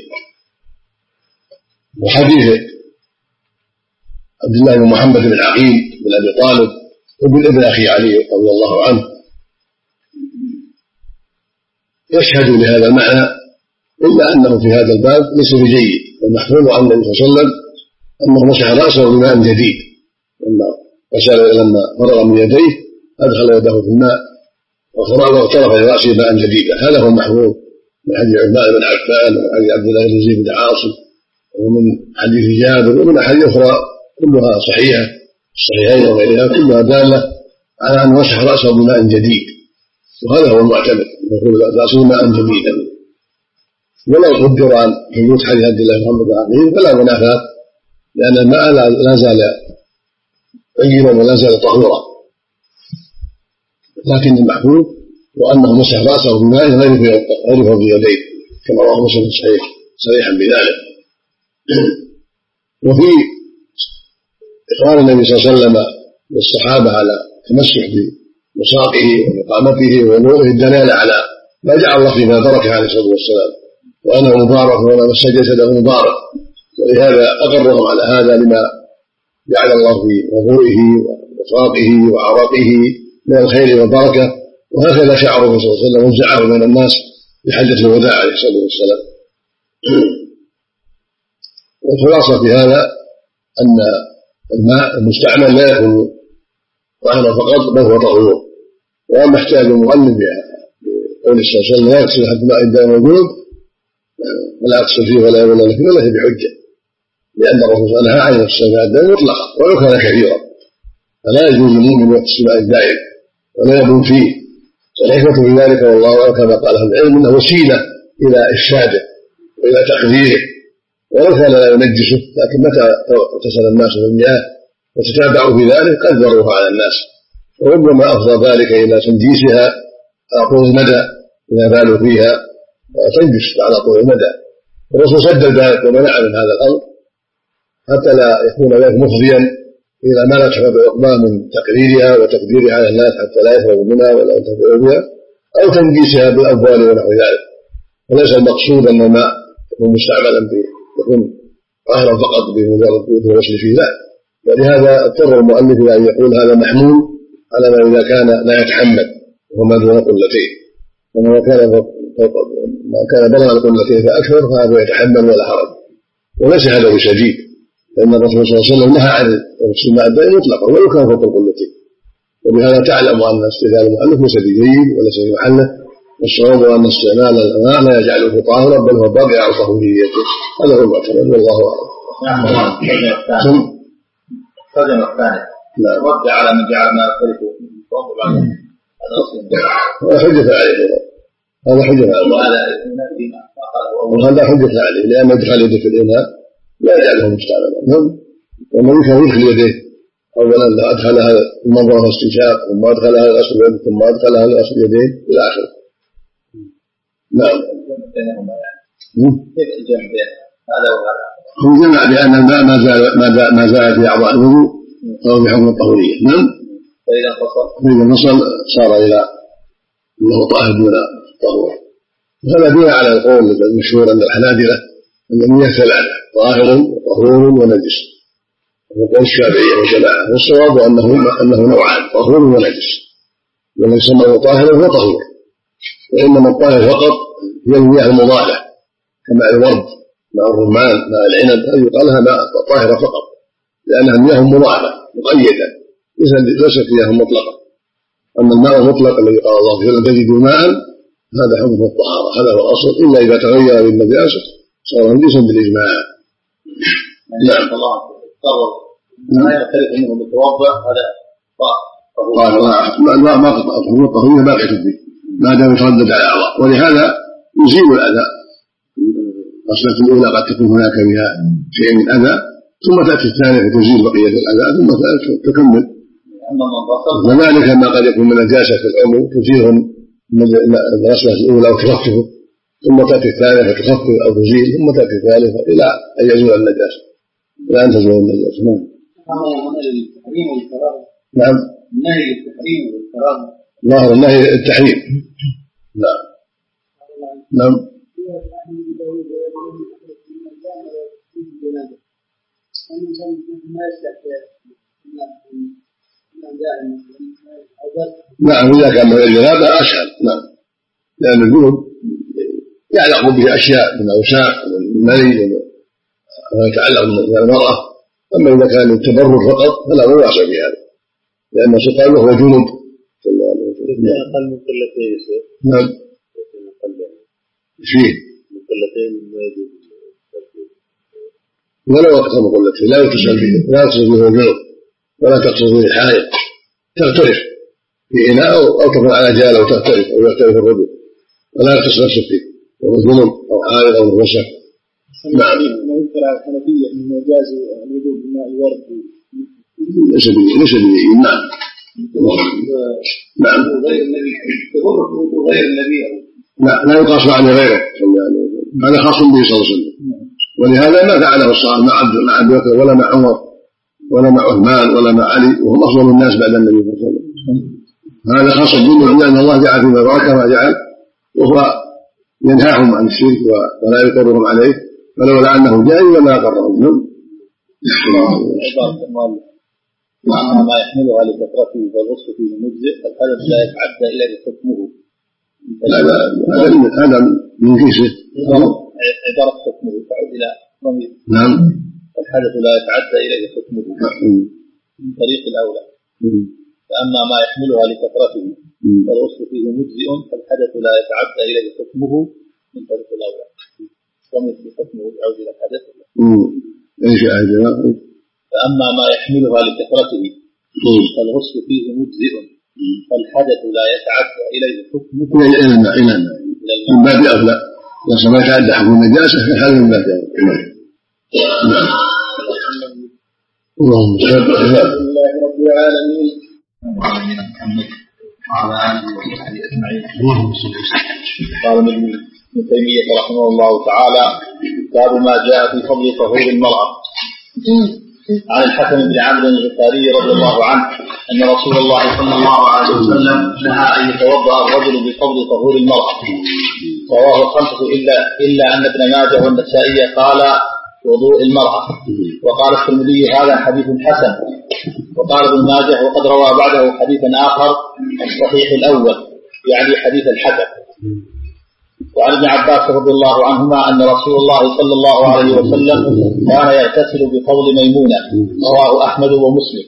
S2: وحديث عبد الله بن محمد بن عقيل بن أبي طالب وابن ابن أخي علي رضي الله عنه يشهد لهذا المعنى إلا أنه في هذا الباب ليس بجيد. والمحفوظ عن النبي صلى الله عليه وسلم أنه مسح رأسه بماء جديد لما لما فرغ من يديه أدخل يده في الماء واغترف لرأسه ماء جديدا. هذا هو المحفوظ من حديث عثمان بن عفان ومن حديث عبد الله بن زيد بن عاصم ومن حديث جابر ومن أحاديث أخرى كلها صحيحة الصحيحين وغيرها كلها دالة على أن مسح رأسه بماء جديد. وهذا هو المعتمد يقول رأسه ماء جديدا. ولو قدر عن وجود حديث عبد الله بن محمد بن عقيل فلا منافاة لأن الماء لا زال طيبا ولا زال طهورا. لكن المحفوظ وأنه مسح رأسه بماء غير في يديه كما رواه مسلم صحيح صريحا بذلك. وفي إقرار النبي صلى الله عليه وسلم للصحابة على التمسح بمساقه ومقامته ووضوءه الدلالة على ما جعل الله فيما بركة عليه الصلاة والسلام وأنه مبارك وما مس جسده مبارك. ولهذا أقرهم على هذا لما جعل الله في وضوئه ومساقه وعرقه من الخير والبركة. وهكذا شعره صلى الله عليه وسلم وزعه بين الناس في حجة الوداع عليه الصلاة والسلام. والخلاصة في هذا أن الماء المستعمل لا يكون طاهرا فقط بل هو طهور. وأما احتاج المؤلف بقول صلى الله عليه وسلم لا يغسل حتى الماء إذا موجود ولا يغسل فيه ولا ولا لكن ولا هي بحجة لأن الرسول نهى عن اغسال الدم مطلقا ولو كان كثيرا فلا يجوز للمؤمن يغسل الماء الدائم ولا يبول فيه. والحكمة في ذلك والله أعلم كما قال أهل العلم أنه وسيلة إلى إفساده وإلى تحذيره ولو كان لا ينجسه. لكن متى اغتسل الناس بالمياه وتتابعوا في ذلك قدروها على الناس وربما أفضى ذلك إلى تنجيسها على طول المدى إذا بالوا فيها تنجس على طول المدى. الرسول سدد ذلك ومنع من هذا الأمر حتى لا يكون ذلك مفضيا إلى ما لا تحفظ الأقبال من تقريرها وتقديرها على الناس حتى لا يفرغوا منها ولا ينتفعوا بها أو تنجيسها بالأبوال ونحو ذلك. وليس المقصود أن الماء يكون مستعملا يكون طاهرا فقط بمجرد الغسل فيه لا ولهذا اضطر المؤلف إلى أن يقول هذا محمول على ما إذا كان لا يتحمل وما دون قلتين، وما كان ما كان بلغ القلتين فأكثر فهذا يتحمل ولا حرج، وليس هذا بشديد، لأن الرسول صلى الله عليه وسلم نهى عن السماع الدائم مطلقا ولو كان فوق القلتين. وبهذا تعلم أن استدلال المؤلف ليس بجيد وليس في محله، والصواب أن استعمال الماء لا يجعله طاهرا بل هو باقي على طهوريته، هذا هو المعتمد والله أعلم.
S1: نعم. الترجمة الثانية رد على من جعل ما يختلف
S2: هذا حجة عليه، هذا حجة عليه وهذا حجة عليه، لأن إدخال يده في الإناء لا يجعله مستعملا. ومن كان يدخل يديه أولا أدخل هذا المنظر استنشاق ثم أدخل هذا غسل يد ثم أدخل هذا غسل يدين إلى آخره. نعم.
S1: كيف الجمع بين هذا وهذا؟
S2: هم جمع بأن الماء ما زال ما زال في أعضاء الوضوء فهو بحكم الطهورية. نعم.
S1: فإذا انفصل
S2: فإذا انفصل صار إلى أنه طاهر دون طهور. هذا دل على القول المشهور عند الحنابلة أن المياه ثلاثة: طاهر وطهور ونجس، وقول الشافعية والجماعة. والصواب أنه أنه نوعان: طهور ونجس، ومن يسمى طاهرا هو طهور. وإنما الطاهر فقط هي المياه المضافة كماء الورد مع الرمان مع العنب، هذه يقال لها ماء طاهرة فقط لأنها مياه مضافة مقيدة ليست مياه مطلقة. أما الماء المطلق الذي قال الله فيه لن تجدوا ماء هذا حكمه الطهارة، هذا هو الأصل، إلا إذا تغير بالنجاسة صار نجسا بالإجماع.
S1: نعم. الله قرر ما يختلف منه بالتوضع هذا
S2: طاهر، الماء ما قطع هو الطهورية باقية فيه ما دام يتردد على الأعضاء، ولهذا يزيل الأذى. الغسلة الأولى قد تكون هناك بها شيء من أذى ثم تأتي الثانية فتزيل بقية الأذى ثم تكمل. وذلك ما قد يكون من نجاسة في العضو تزيلهم من الغسلة الأولى وتخففه ثم تأتي الثانية فتخفف أو تزيل ثم تأتي الثالثة إلى أن يزول النجاسة إلى أن تزول النجاسة. نعم. نعم.
S1: النهي للتحريم والكراهة.
S2: ظاهر النهي التحريم. نعم. نعم. نعم إذا كان من الجنابة أسهل. نعم، لأن الجنوب يعلق به أشياء من أوساخ ومن مني وما يتعلق من المرأة. أما إذا كان التبرد فقط فلا بأس بهذا لأن سقال هو جنوب.
S3: أقل من قلتين.
S2: نعم. فيه
S3: قلتين ما يجوز
S2: ولو أكثر من قلتين لا يتصل به، لا يتصل به الجنوب ولا تقصد به الحائط، تغترف في إناء أو تكون على جال أو تغترف أو يغترف الرجل ولا يتصل نفسه فيه وهو جنوب أو حائط أو مغسل. نعم.
S3: ما يذكر على الحنفية أنه جاز الوضوء بماء الورد
S2: ليس به ليس به. نعم. نعم.
S1: غير النبي غير النبي
S2: لا لا يقاس على غيره، هذا خاص به صلى الله عليه وسلم. ولهذا ما فعله الصحابة مع عبد مع ابي بكر ولا مع عمر ولا مع عثمان ولا مع علي وهم افضل الناس بعد النبي صلى الله عليه وسلم. هذا خاص به لان الله جعل فيما ذكر كما جعل وهو ينهاهم عن الشرك ولا يقرهم عليه، ولولا انه جاهل لما اقرهم.
S1: وأما ما يحملها لكثرته فالغسل فيه مجزئ فالحدث لا يتعدى إليه حكمه.
S2: هذا هذا من كيسه
S1: عبارة حكمه تعود إلى ضمير.
S2: نعم.
S1: الحدث لا يتعدى إليه حكمه من طريق الأولى. فأما ما يحملها لكثرته فالغسل فيه مجزئ فالحدث لا يتعدى إليه حكمه من طريق الأولى. ضمير في حكمه تعود إلى الحدث.
S2: ايش هذا؟
S1: فأما ما يحملها لكثرته فالغسل فيه مجزئ فالحدث لا يتعدى إليه حكمه
S2: إلى الماء إلى الماء من باب أولى، إذا ما يتعدى حكم النجاسة فهذا من باب أولى. نعم. اللهم صل على
S3: الله رب العالمين
S1: وعلى محمد وعلى آله وصحبه أجمعين.
S2: اللهم صل وسلم.
S1: قال ابن تيمية رحمه الله تعالى: باب ما جاء في فضل طهور المرأة. عن الحسن بن عمرو الغفاري رضي الله عنه أن رسول الله صلى الله عليه وسلم نهى أن يتوضأ الرجل بفضل طهور المرأة. رواه الخمسة إلا إلا أن ابن ماجه والنسائي قال وضوء المرأة. وقال الترمذي هذا حديث حسن. وقال ابن ماجه وقد روى بعده حديثا آخر الصحيح الأول يعني حديث الحكم. وعن ابن عباس رضي الله عنهما أن رسول الله صلى الله عليه وسلم كان يغتسل بفضل ميمونة، رواه أحمد ومسلم.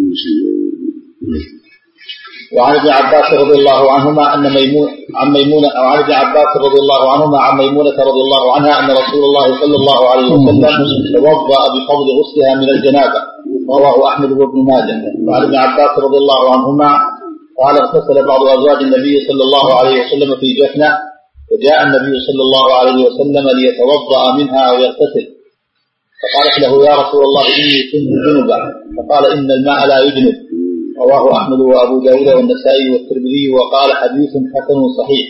S1: وعن ابن عباس رضي الله عنهما أن ميمونة عن ميمونة أو عن ابن عباس رضي الله عنهما عن ميمونة رضي الله عنها أن رسول الله صلى الله عليه وسلم توضأ بفضل غسلها من الجنابة، رواه أحمد وابن ماجه. وعن ابن عباس رضي الله عنهما قال اغتسل بعض أزواج النبي صلى الله عليه وسلم في جفنة، وجاء النبي صلى الله عليه وسلم ليتوضأ منها أو يغتسل، فقالت له يا رسول الله إني كنت جنبا، فقال إن الماء لا يجنب، رواه أحمد وأبو داود والنسائي والترمذي وقال حديث حسن صحيح.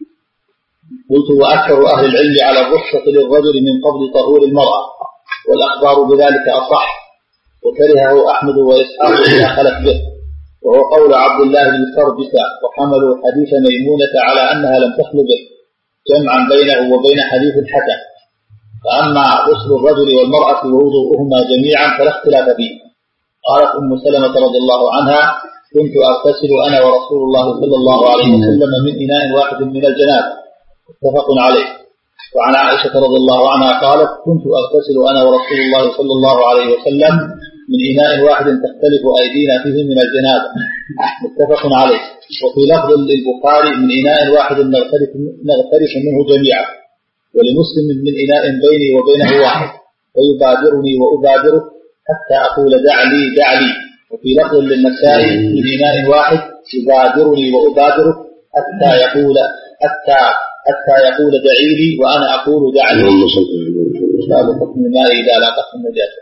S1: قلت وأكثر أهل العلم على الرخصة للرجل من قبل طهور المرأة، والأخبار بذلك أصح، وكرهه أحمد وإسحاق إذا خلت به، وهو قول عبد الله بن فرجسة، وحملوا حديث ميمونة على أنها لم تخل به جمعا بينه وبين حديث الحسن. فأما غسل الرجل والمرأة ووضوءهما جميعا فلا اختلاف فيه. قالت أم سلمة رضي الله عنها كنت أغتسل أنا ورسول الله صلى الله عليه وسلم من إناء واحد من الجنابة، متفق عليه. وعن عائشة رضي الله عنها قالت كنت أغتسل أنا ورسول الله صلى الله عليه وسلم من إناء واحد تختلف أيدينا فيه من الجنابة، متفق عليه. وفي لفظ للبخاري من إناء واحد نغترف, نغترف منه جميعا، ولمسلم من إناء بيني وبينه واحد ويبادرني وأبادره حتى أقول دع لي دع لي. وفي لفظ للنسائي من إناء واحد يبادرني وأبادره حتى يقول حتى حتى يقول دعي لي وأنا أقول دع لي. باب حكم الماء إذا لاقته النجاسة.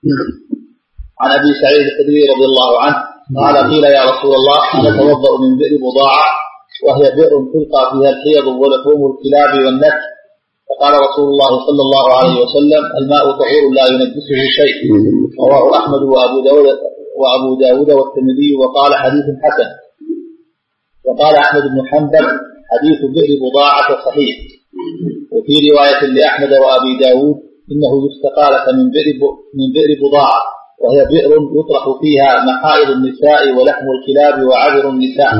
S1: عن أبي سعيد الخدري رضي الله عنه قال قيل يا رسول الله نتوضأ من بئر بضاعة وهي بئر تلقى فيها الحيض ولحوم الكلاب والنك، فقال رسول الله صلى الله عليه وسلم الماء طهور لا ينجسه شيء، رواه أحمد وأبو داود وأبو داود والترمذي وقال حديث حسن. وقال أحمد بن حنبل حديث بئر بضاعة صحيح. وفي رواية لأحمد وأبي داود إنه يستقالة من بئر من بئر بضاعة، وهي بئر يطرح فيها محائض النساء ولحم الكلاب وعذر النساء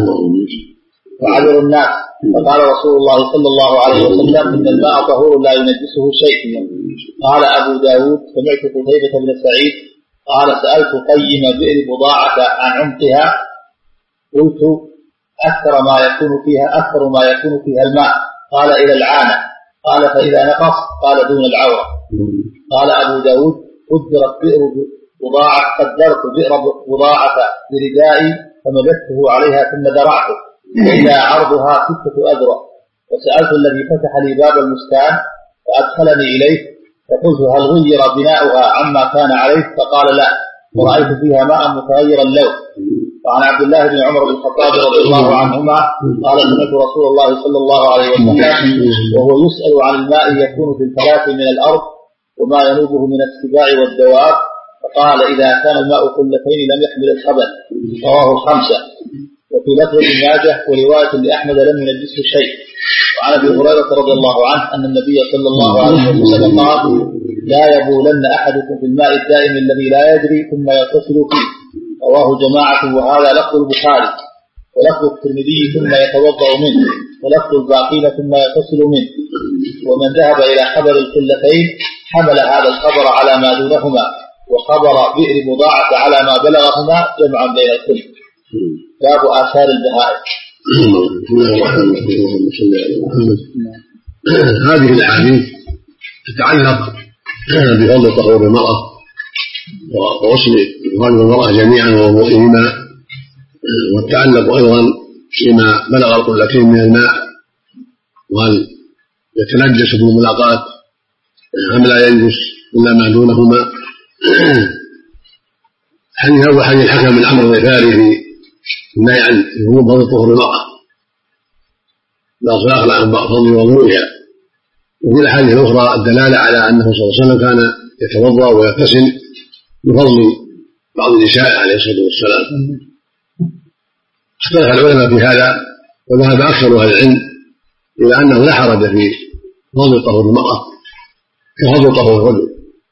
S1: وعذر الناس. فقال رسول الله صلى الله عليه وسلم إن الماء طهور لا ينجسه شيء. قال أبو داود سمعت قتيبة بن سعيد قال سألت قيم بئر بضاعة عن عمقها، قلت أكثر ما يكون فيها أكثر ما يكون فيها الماء، قال إلى العانة، قال فإذا نقص قال دون العورة. قال أبو داود قدرت بئر بضاعة قدرت بئر بضاعة بردائي فمددته عليها ثم درعته إلى عرضها ستة أذرع، وسألت الذي فتح لي باب المستان فأدخلني إليه فقلت هل غير بناؤها عما كان عليه؟ فقال لا، ورأيت فيها ماء متغير اللون. وعن عبد الله بن عمر بن الخطاب رضي الله عنهما قال سمعت رسول الله صلى الله عليه وسلم وهو يسأل عن الماء يكون في الفلاة من الأرض وما ينوبه من السباع والدواب، فقال إذا كان الماء قلتين لم يحمل الخبث، رواه الخمسة. وفي لفظ ابن ماجه ورواية لأحمد لم ينجسه شيء. وعن أبي هريرة رضي الله عنه أن النبي صلى الله عليه وسلم قال لا يبولن أحدكم في الماء الدائم الذي لا يجري ثم يغتسل فيه، رواه جماعة وهذا لفظ البخاري. ولفظ الترمذي ثم يتوضأ منه، ولفظ الباقين ثم يغتسل منه. ومن ذهب إلى خبر القلتين حمل هذا الخبر على ما دونهما، وخبر بئر بضاعة على ما بلغهما جمعا بين الكل. باب آثار البهائم.
S2: هذه الأحاديث تتعلق بفضل طهور المرأة وغسل الرجل والمرأة جميعا ووضوئهما، والتعلق أيضا بما بلغ القلتين من الماء، وهل يتنجس بالملاقات أم لا ينجس إلا ما دونهما. حديث أول حديث الحكم بن عمرو الغفاري في النهي عن فضل طهور المرأة لا صلاح عن فضل وضوئها. وفي الأحاديث الأخرى الدلالة على أنه صلى الله عليه وسلم كان يتوضأ ويغتسل بفضل بعض النساء عليه الصلاة والسلام. اختلف العلماء في هذا، وذهب أكثر أهل العلم إلى أنه لا حرج في فضل طهور المرأة كفضل طهور الرجل،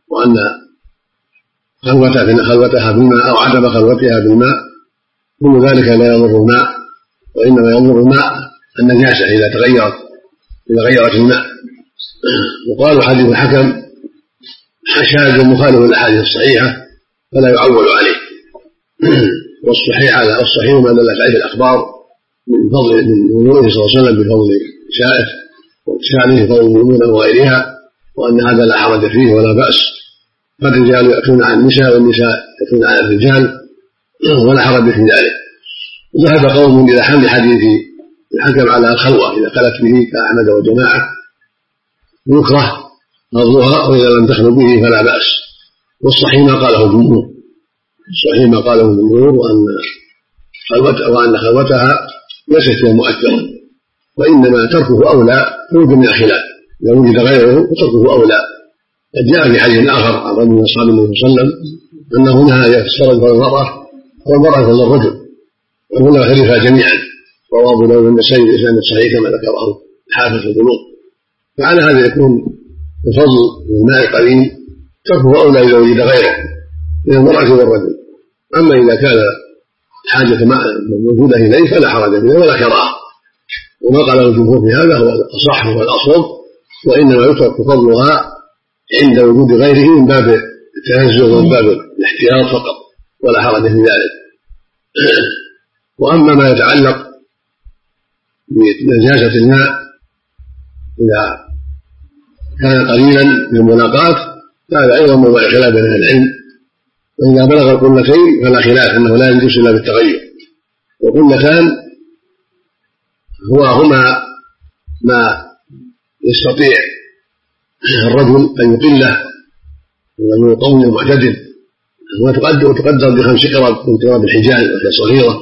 S2: وأن خلوتها خلوتها بالماء أو عدم خلوتها بالماء كل ذلك لا يضر الماء، وإنما يضر الماء النجاسة إذا تغيرت إذا غيرت الماء. وقالوا حديث الحكم شاذ مخالف للأحاديث الصحيحة فلا يعول عليه. والصحيح على الصحيح ما دلت عليه الأخبار من فضل من وضوءه صلى الله عليه وسلم بفضل شائف واغتساله بفضل الميمونة وغيرها، وأن هذا لا حرج فيه ولا بأس. فالرجال يأتون على النساء والنساء يأتون على الرجال ولا حرج في ذلك. ذهب قوم إلى حمل حديث الحكم على الخلوة إذا خلت به كأحمد وجماعة يكره فضلها، وإذا لم تخلو به فلا بأس. والصحيح ما قاله الجمهور الصحيح ما قاله الجمهور وأن خلوتها وأن خلوتها ليست مؤثرة، وإنما تركه أولى خروجا من الخلاف. لو وجد غيره فتركه أولى. قد جاء في حديث آخر عن رجل من أصحاب النبي صلى الله عليه وسلم أنه نهى يتسرج فالمرأة والمرأة فالرجل وهنا خلفها جميعا، رواه أبو داود والنسائي بإسناد صحيح كما ذكره الحافظ في البلوغ. فعلى هذا يكون الفضل الماء القليل تركه أولى إذا وجد غيره من المرأة والرجل. أما إذا كان حاجة ماء موجودة إليه فلا حرج فيه ولا كراهة. وما قاله الجمهور في هذا هو الأصح والأصوب، وإنما يترك فضلها عند وجود غيره من باب التنزه ومن باب الاحتياط فقط ولا حرج في ذلك. وأما ما يتعلق بنجاسة الماء إذا كان قليلا من الملاقات هذا أيضا موضع خلاف بين العلم. وإذا بلغ القلتين فلا خلاف أنه لا يجوز إلا بالتغير. والقلتان هو هما ما يستطيع الرجل أن يقله وأن يطول معتدل، وتقدر بخمس قرب من قراب الحجاز وهي صغيرة.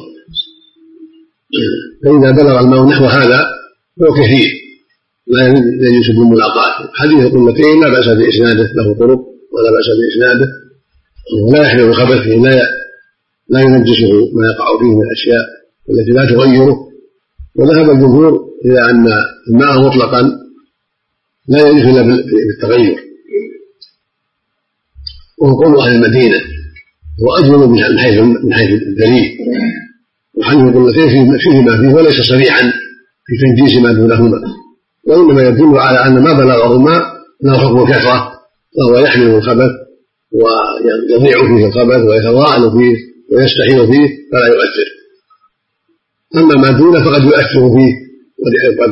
S2: فإذا بلغ الماء نحو هذا فهو كثير لا يجوز بالملاقات. حديث القلتين لا بأس بإسناده له طرق ولا بأس بإسناده ولا يحمل الخبث لا لا ينجسه ما يقع فيه من الأشياء التي لا تغيره. وذهب الجمهور إلى أن الماء مطلقا لا يجوز إلا بالتغير، وهو قول أهل المدينة وأجمل من حيث من حيث الدليل. وحديث القلتين فيه ما فيه وليس صريحا في تنجيس ما دونهما، وإنما يدل على أن ما بلغه الماء له حكم الكثرة فهو يحمل الخبث ويضيع فيه الخبث ويتضاءل فيه ويستحيل فيه فلا يؤثر. أما ما دونه فقد يؤثر فيه وقد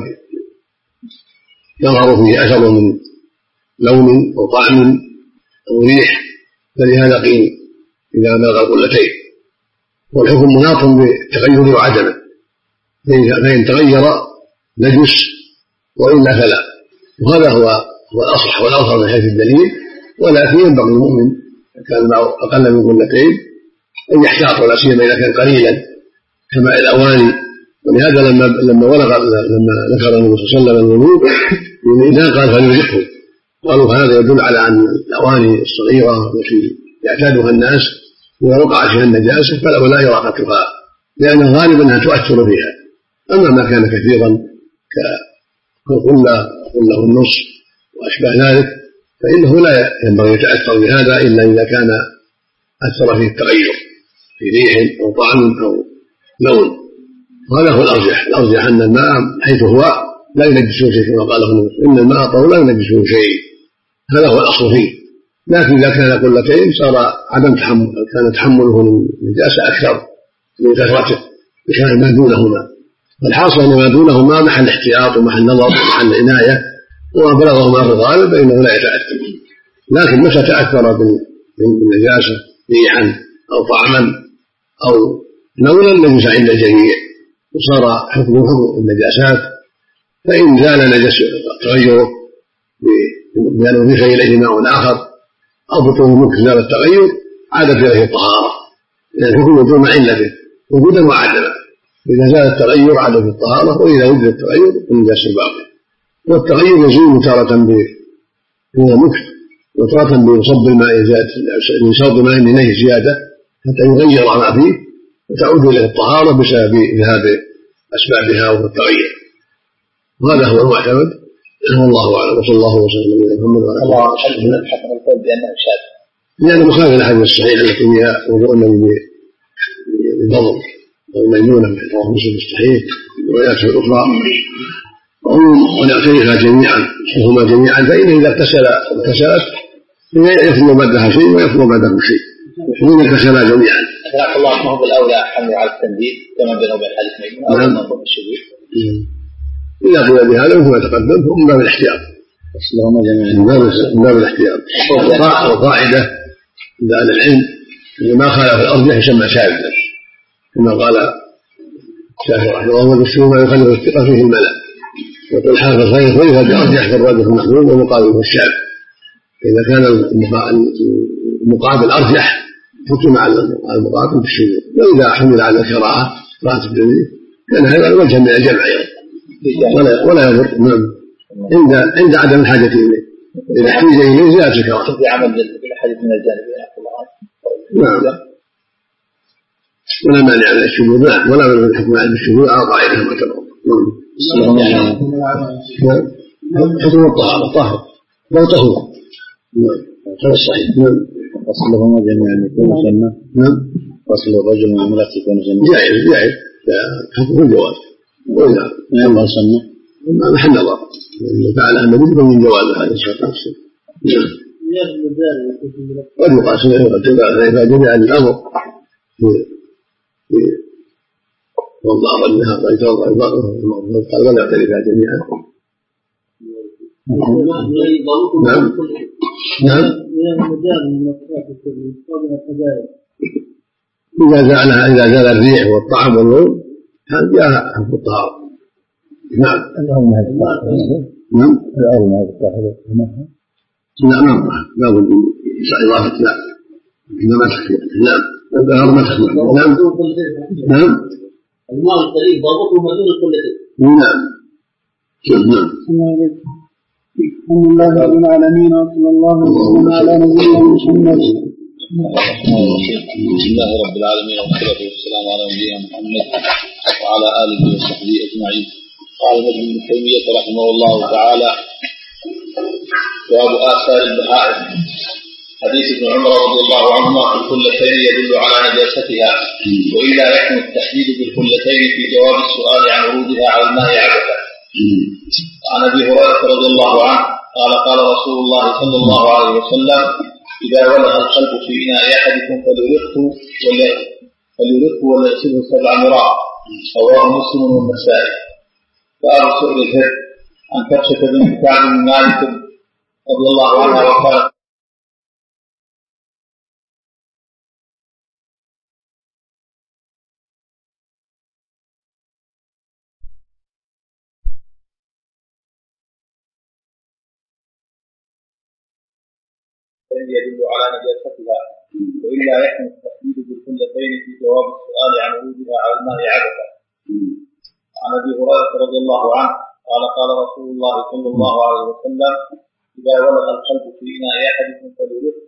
S2: يظهر فيه أثر من لون أو طعم أو ريح، فلهذا قيل إذا بلغ القلتين. والحكم مناط بالتغير وعدمه، فإن تغير نجس وإلا فلا. وهذا هو هو الأصح والأظهر من حيث الدليل. ولكن ينبغي المؤمن كان الماء أقل من قلتين أن يحتاط، ولا سيما إذا كان قليلا كماء الأواني. ولهذا لما لما ولغ لما ذكر النبي صلى الله عليه وسلم الوضوء من إناء قال فليرقه، قالوا هذا يدل على أن الأواني الصغيرة التي يعتادها الناس إذا وقع فيها النجاسة فلا يراقتها، لأن الغالب أنها تؤثر فيها. أما ما كان كثيرا كالقلة قلة والنصف وأشبه ذلك فإنه لا ينبغي يتأثر بهذا إلا إذا كان أثر فيه التغير في ريح أو طعم أو لون. وهذا هو الأرجح. الأرجح أن الماء حيث هو لا ينجسه شيء كما قاله النبي إن الماء طهور لا ينجسه شيء، هذا هو الأصل فيه. لكن إذا كان قلتين صار عدم تحمل كان تحمله للنجاسة أكثر من كثرته بخلاف ما دونهما. فالحاصل أن ما دونهما محل احتياط ومحل نظر ومحل عناية، وما بلغه ما في الغالب فإنه لا يتأثر. لكن متى تأثر بالنجاسة ريحا أو طعما أو لونا نجس عند الجميع وصار حكمه حكم النجاسات، فإن زال نجس تغيره بأنه نفى إليه ماء آخر أو بطول ممكن زال التغير عادت إليه الطهارة، لأن الحكم يدور مع علته وجودا وعدما. إذا زال التغير عادت الطهارة، وإذا وجد التغير النجاسة الباقي. والتغير يزول تارة بالمكث وتارة بصب الماء بصب الماء من نهي زيادة حتى يغير ما فيه وتعود إليه الطهارة بسبب ذهاب أسبابها والتغير. وهذا هو المعتمد والله اعلم وصلى الله وسلم على محمد وعلى اله وصحبه وسلم.
S1: الحكم القول بانه شاذ
S2: لانه مخالف الاحاديث الصحيحه التي فيها وضوء النبي بالفضل والميمونه من رواه مسلم الصحيح والروايات الاخرى وان يغترفها جميعا وهما جميعا فانه اذا اغتسل اغتسلت يفضل بعدها شيء ويفضل بعده شيء وان اغتسلا جميعا.
S1: أخلاق الله ما هو بالأولى حمله على التنديد كما بينه وبين حديث ميمون أو المنظوم الشديد.
S2: إذا قيل بهذا مثل ما تقدم فهم باب الاحتياط.
S4: أصلهما جميعا.
S2: من باب الاحتياط. وقاعدة عند أهل العلم إن ما خالف الأرجح يسمى شاذا كما قال الشافعي رحمه الله بالسوء ما يخالف الثقة فيه الملأ. يقول حافظ غير غير الأرجح فالراجح المحمود ومقابله الشاذ. إذا كان المقابل أرجح حكم على المقابل بالشذوذ وإذا حمل على القراءة قراءة الجميع كان هذا وجه من الجمع ولا ولا يضر عند عند عدم الحاجة إليه. إذا احتاج إليه زاد الكراهة.
S1: في عمل بالحديث من الجانبين.
S2: نعم. ولا مانع من الشذوذ نعم ولا من الحكم على الشذوذ على قاعدة ما تبعه. حكم الطهارة طاهر لا طهور. نعم هذا الصحيح. نعم.
S4: أصلهما جميعا يكون سنة.
S2: نعم.
S4: أصل الرجل والمرأة يكون سنة.
S2: جائز جائز حكم الجواز. وإذا
S4: يبقى سنة.
S2: محل نظر. فعل النبي من جواز هذا الشيء. قد يقاس إذا جمع الأمر في والله أنها قد توضع قال ولا يعترفها جميعا. نعم نعم. إذا زال إذا زال الريح والطعم واللون هذا جاء حكم الطهارة. نعم. نعم. لا ما لا بد من إضافة لا إنما تكفي. نعم. البهار ما تكفي. نعم. نعم.
S1: الماء القليل ضابطه ما دون القلتين.
S2: نعم. نعم.
S3: الحمد لله رب العالمين وصلى الله وسلم على نبينا محمد.
S1: بسم الله رب العالمين والصلاة والسلام على نبينا محمد وعلى آله وصحبه أجمعين. قال ابن تيمية رحمه الله تعالى: باب آثار البهائم. حديث ابن عمر رضي الله عنهما في الخلتين يدل على نجاستها وإلا يكون التحديد بالخلتين في جواب السؤال عن ورودها على الماء عبثا. عن ابي هريره رضي الله عنه قال قال رسول الله صلى الله عليه وسلم: اذا ولغ القلب في اناء احدكم فليرقه فليرقه وليغسله سبع مرات. رواه مسلم والنسائي. باب سؤل الهر. عن كبشه بنت كعب بن مالك رضي الله عنها وقالت: يدل على نجاستها وإلا يحمل التحديد بالخلتين في جواب السؤال عن ورودها على الماء عبثا. عن أبي هريرة رضي الله عنه قال قال رسول الله صلى الله عليه وسلم: إذا ولغ القلب في إناء أحدكم فليرقه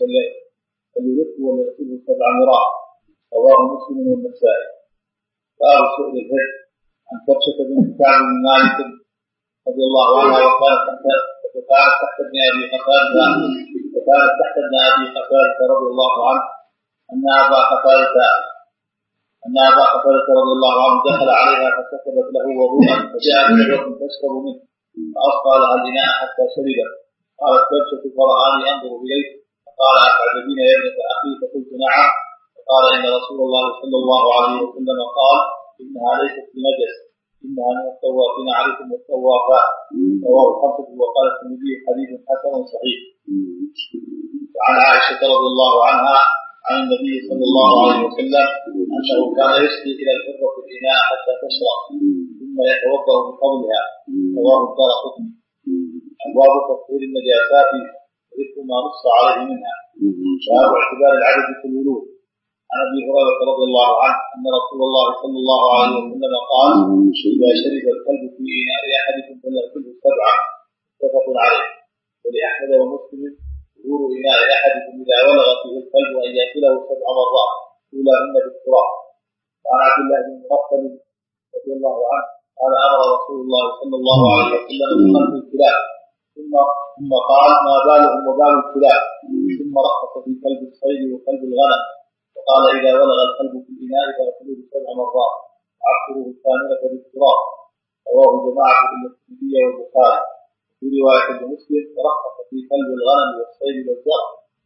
S1: وليغسله سبع مرات. رواه مسلم والنسائي. باب سؤل الهر. عن كبشة بنت كعب بن مالك رضي الله عنها وقالت: وكانت تحت ابن أبي قتادة وكانت تحت ابن أبي قتادة رضي الله عنه أن أبا قتادة أن أبا قتادة رضي الله عنه دخل عليها فكتبت له وضوءا فجاءت بشرة تشرب منه فأصفى لها الإناء حتى شربت. قالت كبشة فرآني أنظر إليك فقال: أتعجبين يا ابنة أخي؟ فقلت: نعم. فقال: إن رسول الله صلى الله عليه وسلم قال: إنها ليست بنجس إنها من الطوافين عليكم والطوافات. رواه الخمسة. وقال الترمذي: حديث حسن صحيح. وعن عائشة رضي الله عنها عن النبي صلى الله عليه وسلم أنه كان يسقي إلى الحرة الإناء حتى تشرب ثم يتوضأ من قبلها. رواه الدارقطني. أبواب تطهير النجاسات ذكر ما نص عليه منها. باب اعتبار العدد في الولوغ. عن ابي هريره رضي الله عنه ان رسول الله صلى الله عليه وسلم قال: اذا شرب الكلب في اناء احدكم فليغسله سبعه. متفق عليه. ولاحمد ومسلم: ظهور اناء احدكم اذا ولغ فيه الكلب ان يغسله سبع مرات اولاهن بالتراب. وعن عبد الله بن مغفل رضي الله عنه قال امر رسول الله صلى الله عليه وسلم بقتل الكلاب ثم ثم قال ما بالهم وبال الكلاب ثم رخص في كلب الصيد وكلب الغنم وقال اذا ولغ الكلب في الاناء فاغسلوه سبع مرات وعكروه الثامنه بالتراب. رواه جماعه الترمذي والبخاري. في روايه لمسلم رخص في كلب الغنم والصيد والزرع.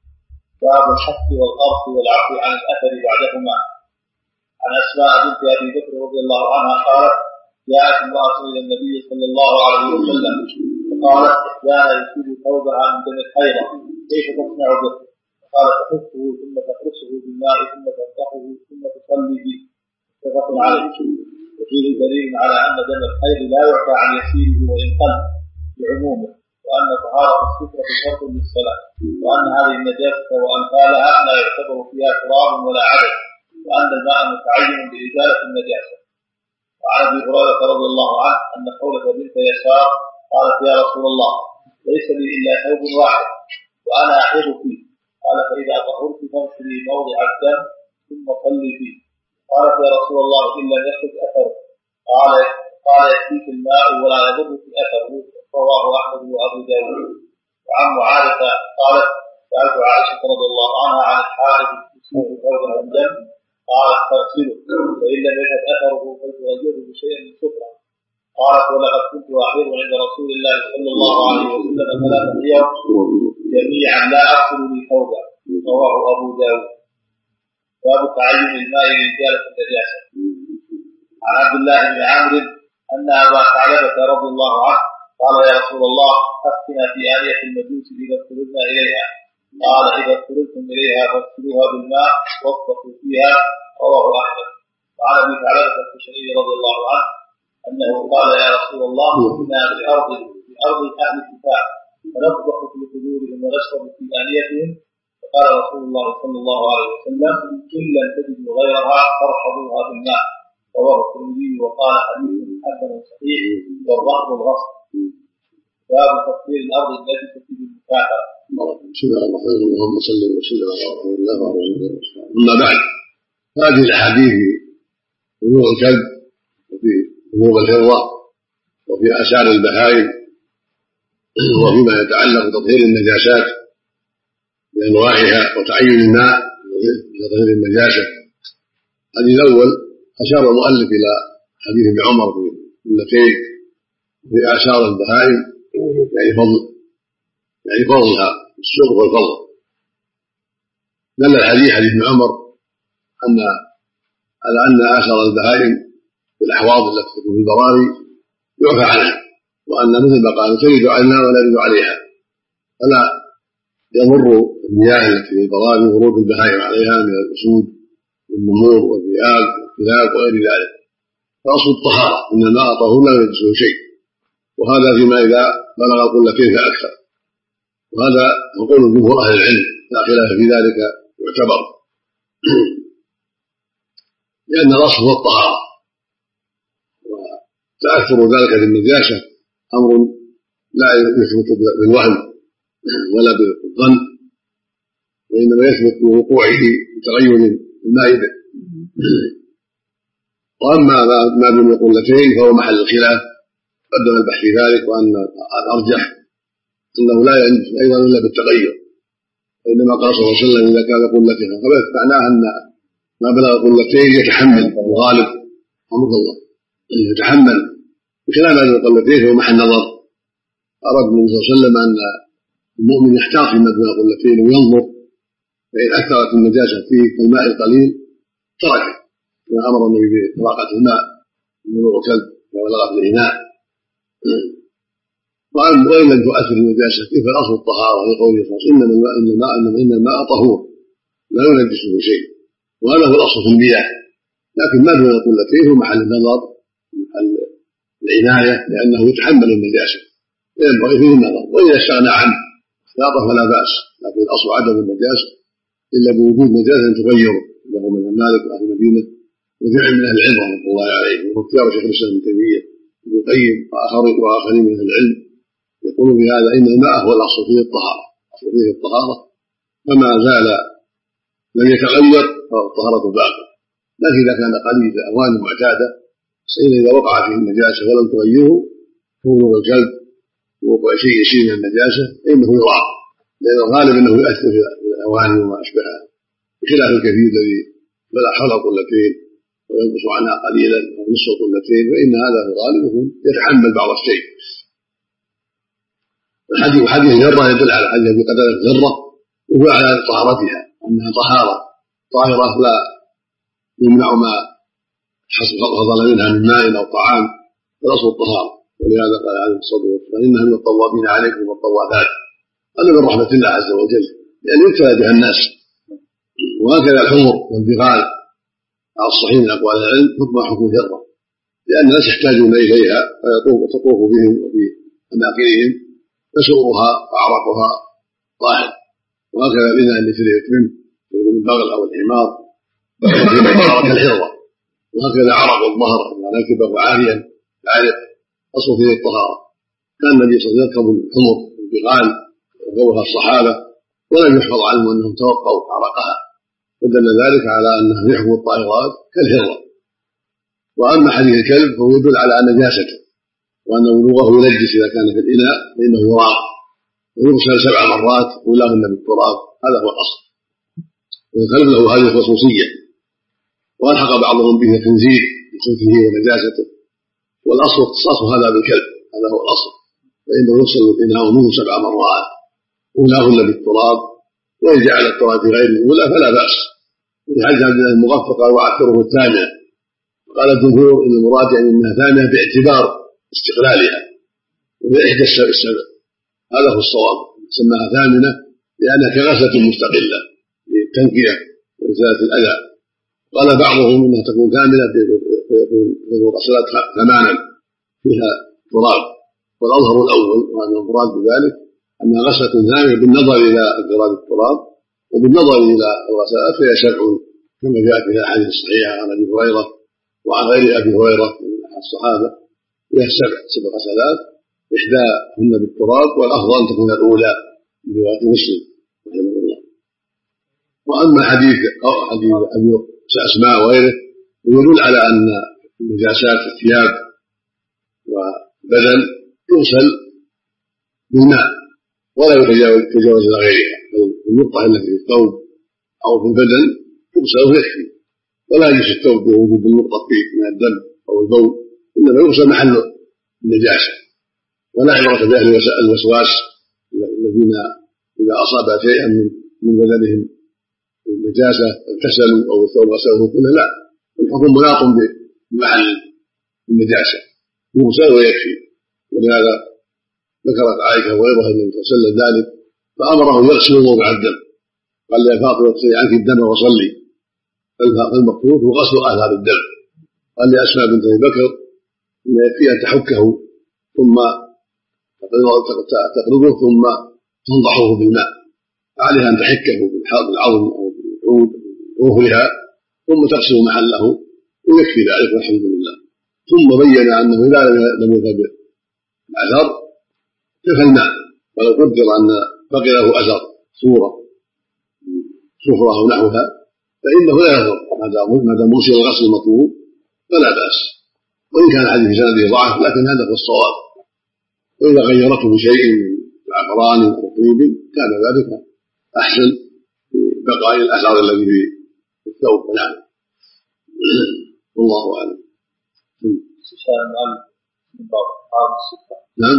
S1: باب الحث والقرص والعفو عن الاثر بعدهما. عن اسماء بنت ابي بكر رضي الله عنها قالت جاءت امراه الى النبي صلى الله عليه وسلم فقالت احدانا يصيب ثوبها من دم الحيضه كيف تصنع به؟ قال تحثه ثم تقرصه بالماء ثم تنضحه ثم تصلي به. متفق عليه. وفيه دليل على ان دم الحيض لا يعفى عن يسيره وان قل بعمومه، وان طهاره الستره شرط للصلاه، وان هذه النجاسه وامثالها لا يعتبر فيها تراب ولا عدد، وان الماء متعين بازاله النجاسه. وعن ابي هريره رضي الله عنه ان خولة بنت يسار قالت يا رسول الله ليس لي الا ثوب واحد وانا احيض فيه. قال فاذا طهرت فاغسلي موضع الدم ثم صلي فيه. قالت يا رسول الله ان لم يخرج اثره. قال قال يكفيك الماء ولا يضرك اثره. رواه احمد وابو داود. وعن معاذة قالت سالت عائشه رضي الله عنها عن الحائض يصيب ثوبها الدم قالت فاغسله فان لم يذهب اثره فلتغيره بشيء من سفره. قالت ولقد كنت احيض عند رسول الله صلى الله عليه وسلم ثلاث ايام جميعا لا اغسل لي ثوبا. رواه ابو داود. باب تعين الماء لازاله النجاسه. عن عبد الله بن عمرو ان ابا ثعلبه رضي الله عنه قال يا رسول الله افتنا في آنية المجوس اذا اضطررنا اليها. قال اذا اضطررتم اليها فاغسلوها بالماء واطبخوا فيها. رواه احمد. وعن ابي ثعلبه الخشني رضي الله عنه انه قال يا رسول الله كنا بارض بارض اهل الكتاب فنطبخ في قدورهم ونشرب في آنيتهم. فقال رسول الله صلى الله عليه وسلم ان لم تجدوا غيرها فارحضوها بالماء. رواه الترمذي وقال حديث حسن صحيح والرحض الغسل. باب تطهير الارض النجسه بالمكافاه.
S2: بسم الله الرحمن الرحيم. اللهم صل وسلم على رسول الله وعلى اله وصحبه. اما بعد، هذه الاحاديث في بلوغ الكلب وفي بلوغ الهره وفي اثار البهائم وفيما يتعلق بتطهير النجاسات بانواعها وتعين الماء لتطهير النجاسه. الحديث الاول اشار المؤلف الى حديث ابن عمر في النتين في اثار البهائم يعني فضل يعني فضلها الشرب والفضل. دل الحديث حديث ابن عمر ان على ان اثار البهائم في الاحواض التي تكون في البراري يعفى عنها، وان مثل ما قال ترد على الماء ولا يرد عليها، فلا يضر المياه التي في البراري ورود البهائم عليها من الاسود والنمور والذئاب والكلاب وغير ذلك. فاصل الطهاره ان الماء طهور لا ينجسه شيء، وهذا فيما اذا بلغ القلتين فاكثر، وهذا هو قول جمهور اهل العلم لا خلاف في ذلك يعتبر، لان الاصل هو الطهاره، وتاثر ذلك بالنجاسه امر لا يثبت بالوهم ولا بالظن، وانما يثبت بوقوعه بتغير الماء به. واما ما بين القلتين فهو محل الخلاف، قدم البحث في ذلك، وان الارجح انه لا ينجس ايضا الا بالتغير، وانما قال صلى الله عليه وسلم اذا كان قلتين خبث معناه ان ما بلغ قلتين يتحمل الغالب امر الله يتحمل، بخلاف هذه القلتين هو محل نظر. اراد النبي صلى الله عليه وسلم ان المؤمن يحتاط فيما بين القلتين وينظر، فان اثرت النجاسه فيه الماء القليل تركه، كما امر النبي بطلاقه الماء من بلوغ الكلب اذا بلغ في الاناء. وان لم تؤثر النجاسه كيف الاصل الطهاره لقوله صلى الله عليه وسلم ان الماء ان الماء طهور لا ينجسه شيء، وهذا هو الاصل في المياه. لكن ما بين القلتين هو محل النظر محل العنايه، لانه يتحمل النجاسه فينبغي فيه النظر، واذا استغنى عنه احتاط فلا باس، لكن الاصل عدم النجاسه الا بوجود نجاسه تغيره، له من مالك واهل المدينه وجمع من اهل العلم رحمه الله عليه، وهو اختيار شيخ الاسلام ابن تيميه ابن القيم واخرين من اهل العلم يقولون بهذا ان الماء هو الاصل فيه الطهاره، الاصل فيه الطهاره فما زال لم يتغير فالطهاره باقيه. لكن اذا كان قليل الاوان معتاده الصغير إذا وقع فيه النجاسة ولم تغيره كونه الكلب ووقع شيء يسير من النجاسة فإنه يراق، لأن الغالب أنه يؤثر في الأواني وما أشبهها، بخلاف الكثير الذي بلغ حول قلتين وينقص عنها قليلا أو نصف قلتين، فإن هذا في الغالب يتحمل بعض الشيء. الحديث وحديث ذرة يدل على حديث أبي قتادة ذرة وهو على طهارتها أنها طهارة طاهرة لا يمنع ما فضل منها من ماء أو طعام، فالأصل الطهارة. ولهذا قال عليه الصلاة والسلام إنها من الطوابين عليكم والطوابات، هذا من رحمة الله عز وجل لأن يبتلى بها الناس. وهكذا الحمر والبغال على الصحيح من أقوال العلم حكم حكم ذرة، لأن الناس يحتاجون إليها وتطوف بهم وفي أماكنهم فسؤرها وعرقها طاهر. وهكذا الإناء التي يتم من البغل أو الحمار كالحرة، وهكذا عرق الظهر إذا ركبه عاريا عارق أصل فيه الطهارة. كان النبي صلى الله عليه وسلم يركب الحمر والبغال وروها الصحابة ولم يحفظ عنهم أنهم توقوا عرقها، فدل ذلك على أنه يحكم الطاهرات كالحرة. وأما حديث الكلب فهو يدل على نجاسته وأن ولوغه ينجس إذا كان في الإناء فإنه يراق ويغسل سبع مرات أولاهن بالتراب، هذا هو الأصل. والكلب له هذه الخصوصية، والحق بعضهم به التنزيه بخبثه ونجاسته، والأصل اختصاص هذا بالكلب، هذا هو الأصل، فإنه يغسل الإناء منه سبع مرات أولاهن بالتراب، وإن جعل التراب في غير الأولى فلا بأس. وفي حديث عبد الله المغفق قال وأكثره الثانية، قال الجمهور إن المراد يعني أنها ثانية باعتبار استقلالها وهي إحدى السبع، هذا هو الصواب، سماها ثامنة لأنها كغسلة مستقلة للتنقية وإزالة الأذى. قال بعضهم إنها تكون ثامنة فيكون غسلات ثمانا فيها تراب، والأظهر الأول وأن المراد بذلك أنها غسلة ثامنة بالنظر إلى اضطراب التراب وبالنظر إلى الغسلات فهي سبع كما جاء في الأحاديث الصحيحة عن أبي هريرة وعن غير أبي هريرة من الصحابة، فيها سبع سبع غسلات إحداهن بالتراب، والأفضل أن تكون الأولى من رواية مسلم رحمه الله. وأما حديث أو حديث أبي أسماء وغيره يدل على أن نجاسات الثياب وبدن تغسل بالماء ولا يتجاوز إلى غيرها، النقطة التي في الثوب أو في البدن تغسل ويكفي، ولا يجوز الثوب بوجود النقطة فيه من الدم أو البول، إنما يغسل محل النجاسة. ولا عبرة بأهل الوسواس الذين إذا أصاب شيئا من بدنهم النجاسة اغتسلوا أو الثوب غسله كله، لا، الحكم مناط بمحل النجاسة يغسل ويكفي. ولهذا ذكرت عائشة وغيرها النبي صلى الله عليه وسلم ذلك فأمره يغسل موضع الدم، قال يا فاطمة اغسلي عنك الدم وصلي، فالمقصود هو غسل آثار الدم. قال لأسماء بنت أبي بكر إن يكفي أن تحكه ثم تقلبه ثم تنضحه بالماء، عليها أن تحكه بالعظم أو بالعود وظهرها ثم تغسل محله ويكفي ذلك والحمد لله. ثم بين أنه إذا لم يذهب الأثر كفى الماء، ولو قدر أن بقي له أثر صورة صفرة أو نحوها فإنه لا يضر ما دام وصل الغسل المطلوب فلا بأس، وإن كان الحديث في سنده ضعف لكن هذا هو الصواب. وإذا غيرته بشيء من عفران أو طيب كان ذلك أحسن بقاء الأثر الذي في الثوب. نعم والله أعلم. نعم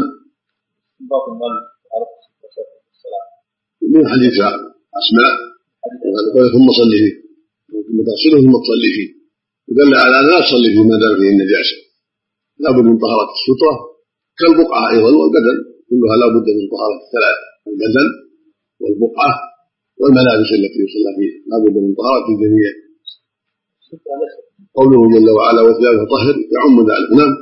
S2: من حديث أسماء ثم صلي فيه ثم تغسله ثم تصلي فيه، ودل على أن لا تصلي فيه ما دام فيه النجاسة، لا بد من طهارة السترة كالبقعة أيضا والبدن كلها لا بد من طهارة الثلاث، البدن والبقعة والملابس التي يصلى فيها لا بد من طهارة الجميع. قوله جل وعلا وثيابه طهر يعم ذلك. نعم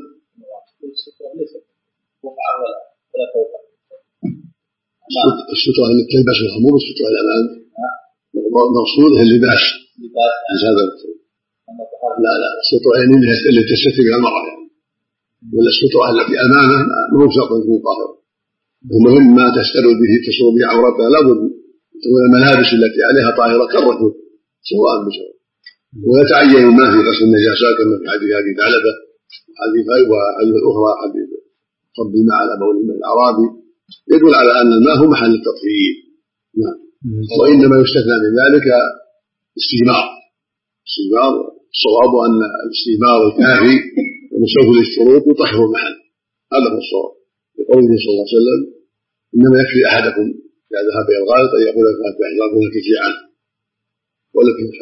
S2: السترة التي تلبسها مو بالسترة الأمام، مقصود هي اللباس هذا. لا لا السترة يعني اللي تستتر بها المرأة يعني، ولا السترة التي أمامه مو شرط أن تكون طاهرة، المهم ما تستر به تستر به عورتها لابد تكون الملابس التي عليها طاهرة كالرجل سواء بسواء. ويتعين ما في غسل النجاسات كما في حديث أبي ثعلبة حديث وحديث الأخرى حديث صب الماء على بول الأعرابي يدل على أن الماء هو محل التطهير. نعم. وإنما يستثنى من ذلك استجمار. استجمار الصواب أن الاستجمار الكافي المستوفي للشروط يطهر المحل، هذا هو الصواب، لقوله صلى الله عليه وسلم إنما يكفي أحدكم إذا ذهب إلى الغائط أن يقول الفاتحة لا يكون كفي عنه، ولا في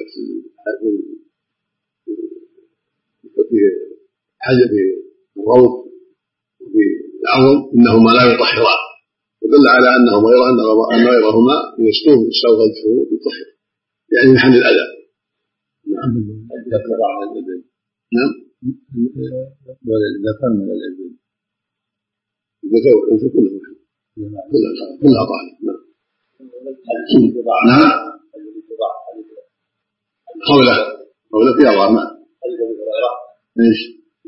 S2: حاجة في الروض وفي العظم إنهما لا يطهران، ودل على أنهما أيضا أن غيرهما إذا استوفى الشروط يطهر، يعني محل الأذى. نعم. نعم.
S1: والذكر من الإبل
S2: الذكر أنت كله كلها كلها طاهرة. نعم. نعم. قوله قوله في الله. نعم. ايش؟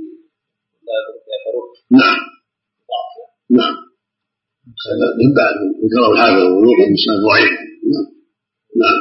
S2: نعم. نعم. من بعد ذكره الحافظ ووضوء الإنسان ضعيف. نعم. نعم.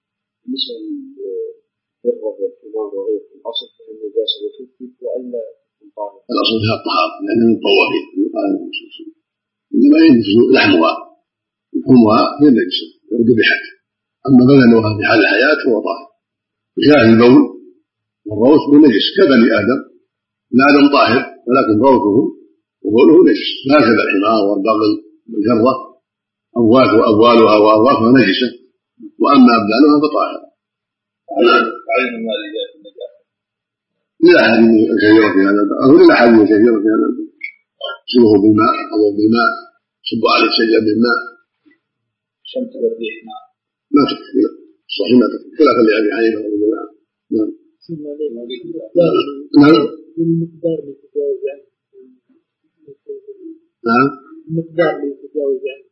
S1: الأصل في النجاسة والفتن وألا تنطهر.
S2: الأصل فيها الطهارة لأن من طوافين إنما ينجس لحمها لحمها هي النجسة وذبحت، أما بدنها في حال الحياة فهو طاهر، بخلاف البول والروث بنجس كبني آدم، ابن آدم طاهر ولكن روثه وبوله نجس، هكذا الحمار والبغل والجرة أبوات وأبوالها وأبواتها نجسة، وأما أبدانها فطاهر.
S1: علم المال
S2: لا أحاديث كثيرة في هذا أو لا أحاديث كثيرة في هذا صبه بالماء أو بالماء صب عليه شيئا من ماء
S1: شمس والريح
S2: ما تكفي، صحيح ما تكفي خلاف لأبي حنيفة رضي الله عنه. نعم. نعم.
S3: المقدار اللي تتجاوز عنه.
S2: نعم.
S3: المقدار اللي تتجاوز عنه.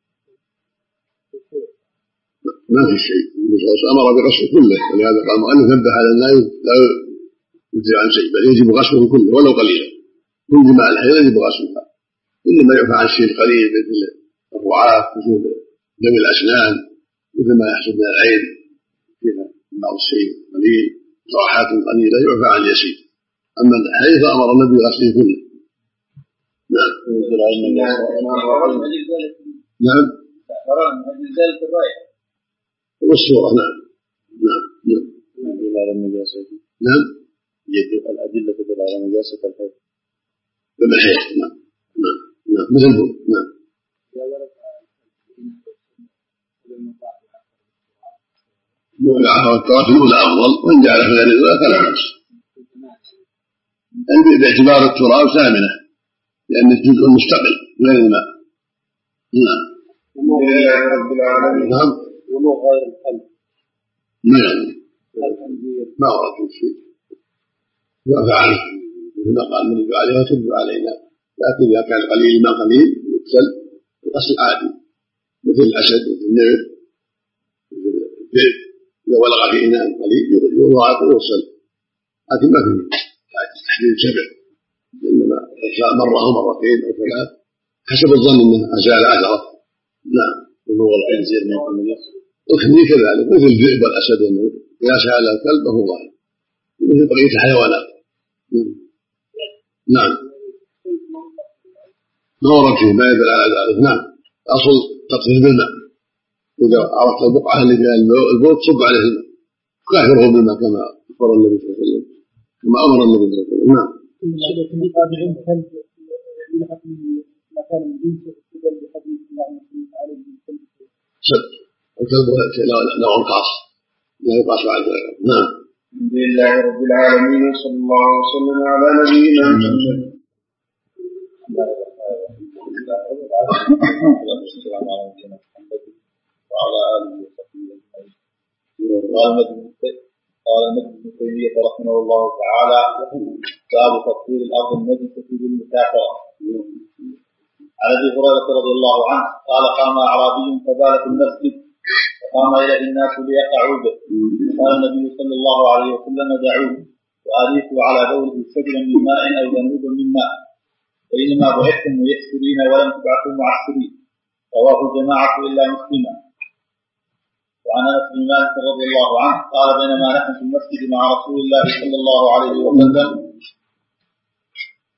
S2: ما في شيء، أمر بغسل كله، ولهذا قال المؤلف نبه على لا لا يجزي عن شيء، بل يجب غسله كله ولو قليلا، كل دماء الحيض يجب غسلها، إنما يعفى عن الشيء القليل مثل الرعاف، مثل دم الأسنان، مثل ما يحصل من العين فيها بعض الشيء قليل، راحات قليلة يعفى عن اليسير، أما الحيض فأمر النبي بغسله كله. نعم. نعم. والصورة. نعم. نعم. نعم.
S1: الأدلة تدل على نجاسة الحيض.
S2: بالحيض. نعم. نعم. نعم. مثل البول. نعم. التراب الأولى أفضل، وإن جعل في غير الأولى فلا بأس. باعتبار التراب ثامنة لأن الجزء المستقل غير الماء. نعم.
S1: الحمد لله رب العالمين.
S2: نعم.
S1: ولو غير القلب.
S2: نعم. ما ورد في شيء. يعفى عنه كما قال النبي عليه وتب علينا، لكن إذا كان قليل ما قليل يغسل الغسل عادي مثل الأسد مثل النعم مثل الذئب إذا ولغ في إناء قليل يضاعف ويغسل، لكن ما في تحديد سبع، إنما مرة أو مرتين أو ثلاث حسب الظن أنه أزال أثره. نعم.
S1: ولو الخنزير من الخنزير
S2: الخنزير كذلك مثل الذئب والأسد والنعم إذا سال الكلب فهو ظاهر مثل بقية الحيوانات. نعم. ما ورد فيه ما يدل على ذلك. نعم. أصل تطهير بالماء، إذا عرفت البقعة اللي فيها البول تصب عليه الماء كافره بالماء كما أخبر النبي صلى الله عليه وسلم، كما أمر النبي صلى الله عليه وسلم. نعم. سب الكلب له انقاص لا يقاس على ذلك. نعم.
S1: الحمد لله رب العالمين، وصلى الله وسلم على نبينا محمد. وعلى آله وصحبه أجمعين. قال ابن تيمية رحمه الله تعالى: باب تطهير الأرض النجسة بالمسافرة. عن أبي هريرة رضي الله عنه قال: قام أعرابي فبال في المسجد فقام إليه الناس ليقعوا به، قال النبي صلى الله عليه وسلم: دعوه وأليقوا على بوله شجرا من ماء أو ذنوبا من ماء، فإنما بعثتم ميسرين ولم تبعثوا معسرين. رواه الجماعة إلا مسلما. وعن أنس بن مالك رضي الله عنه قال: بينما نحن في المسجد مع رسول الله صلى الله عليه وسلم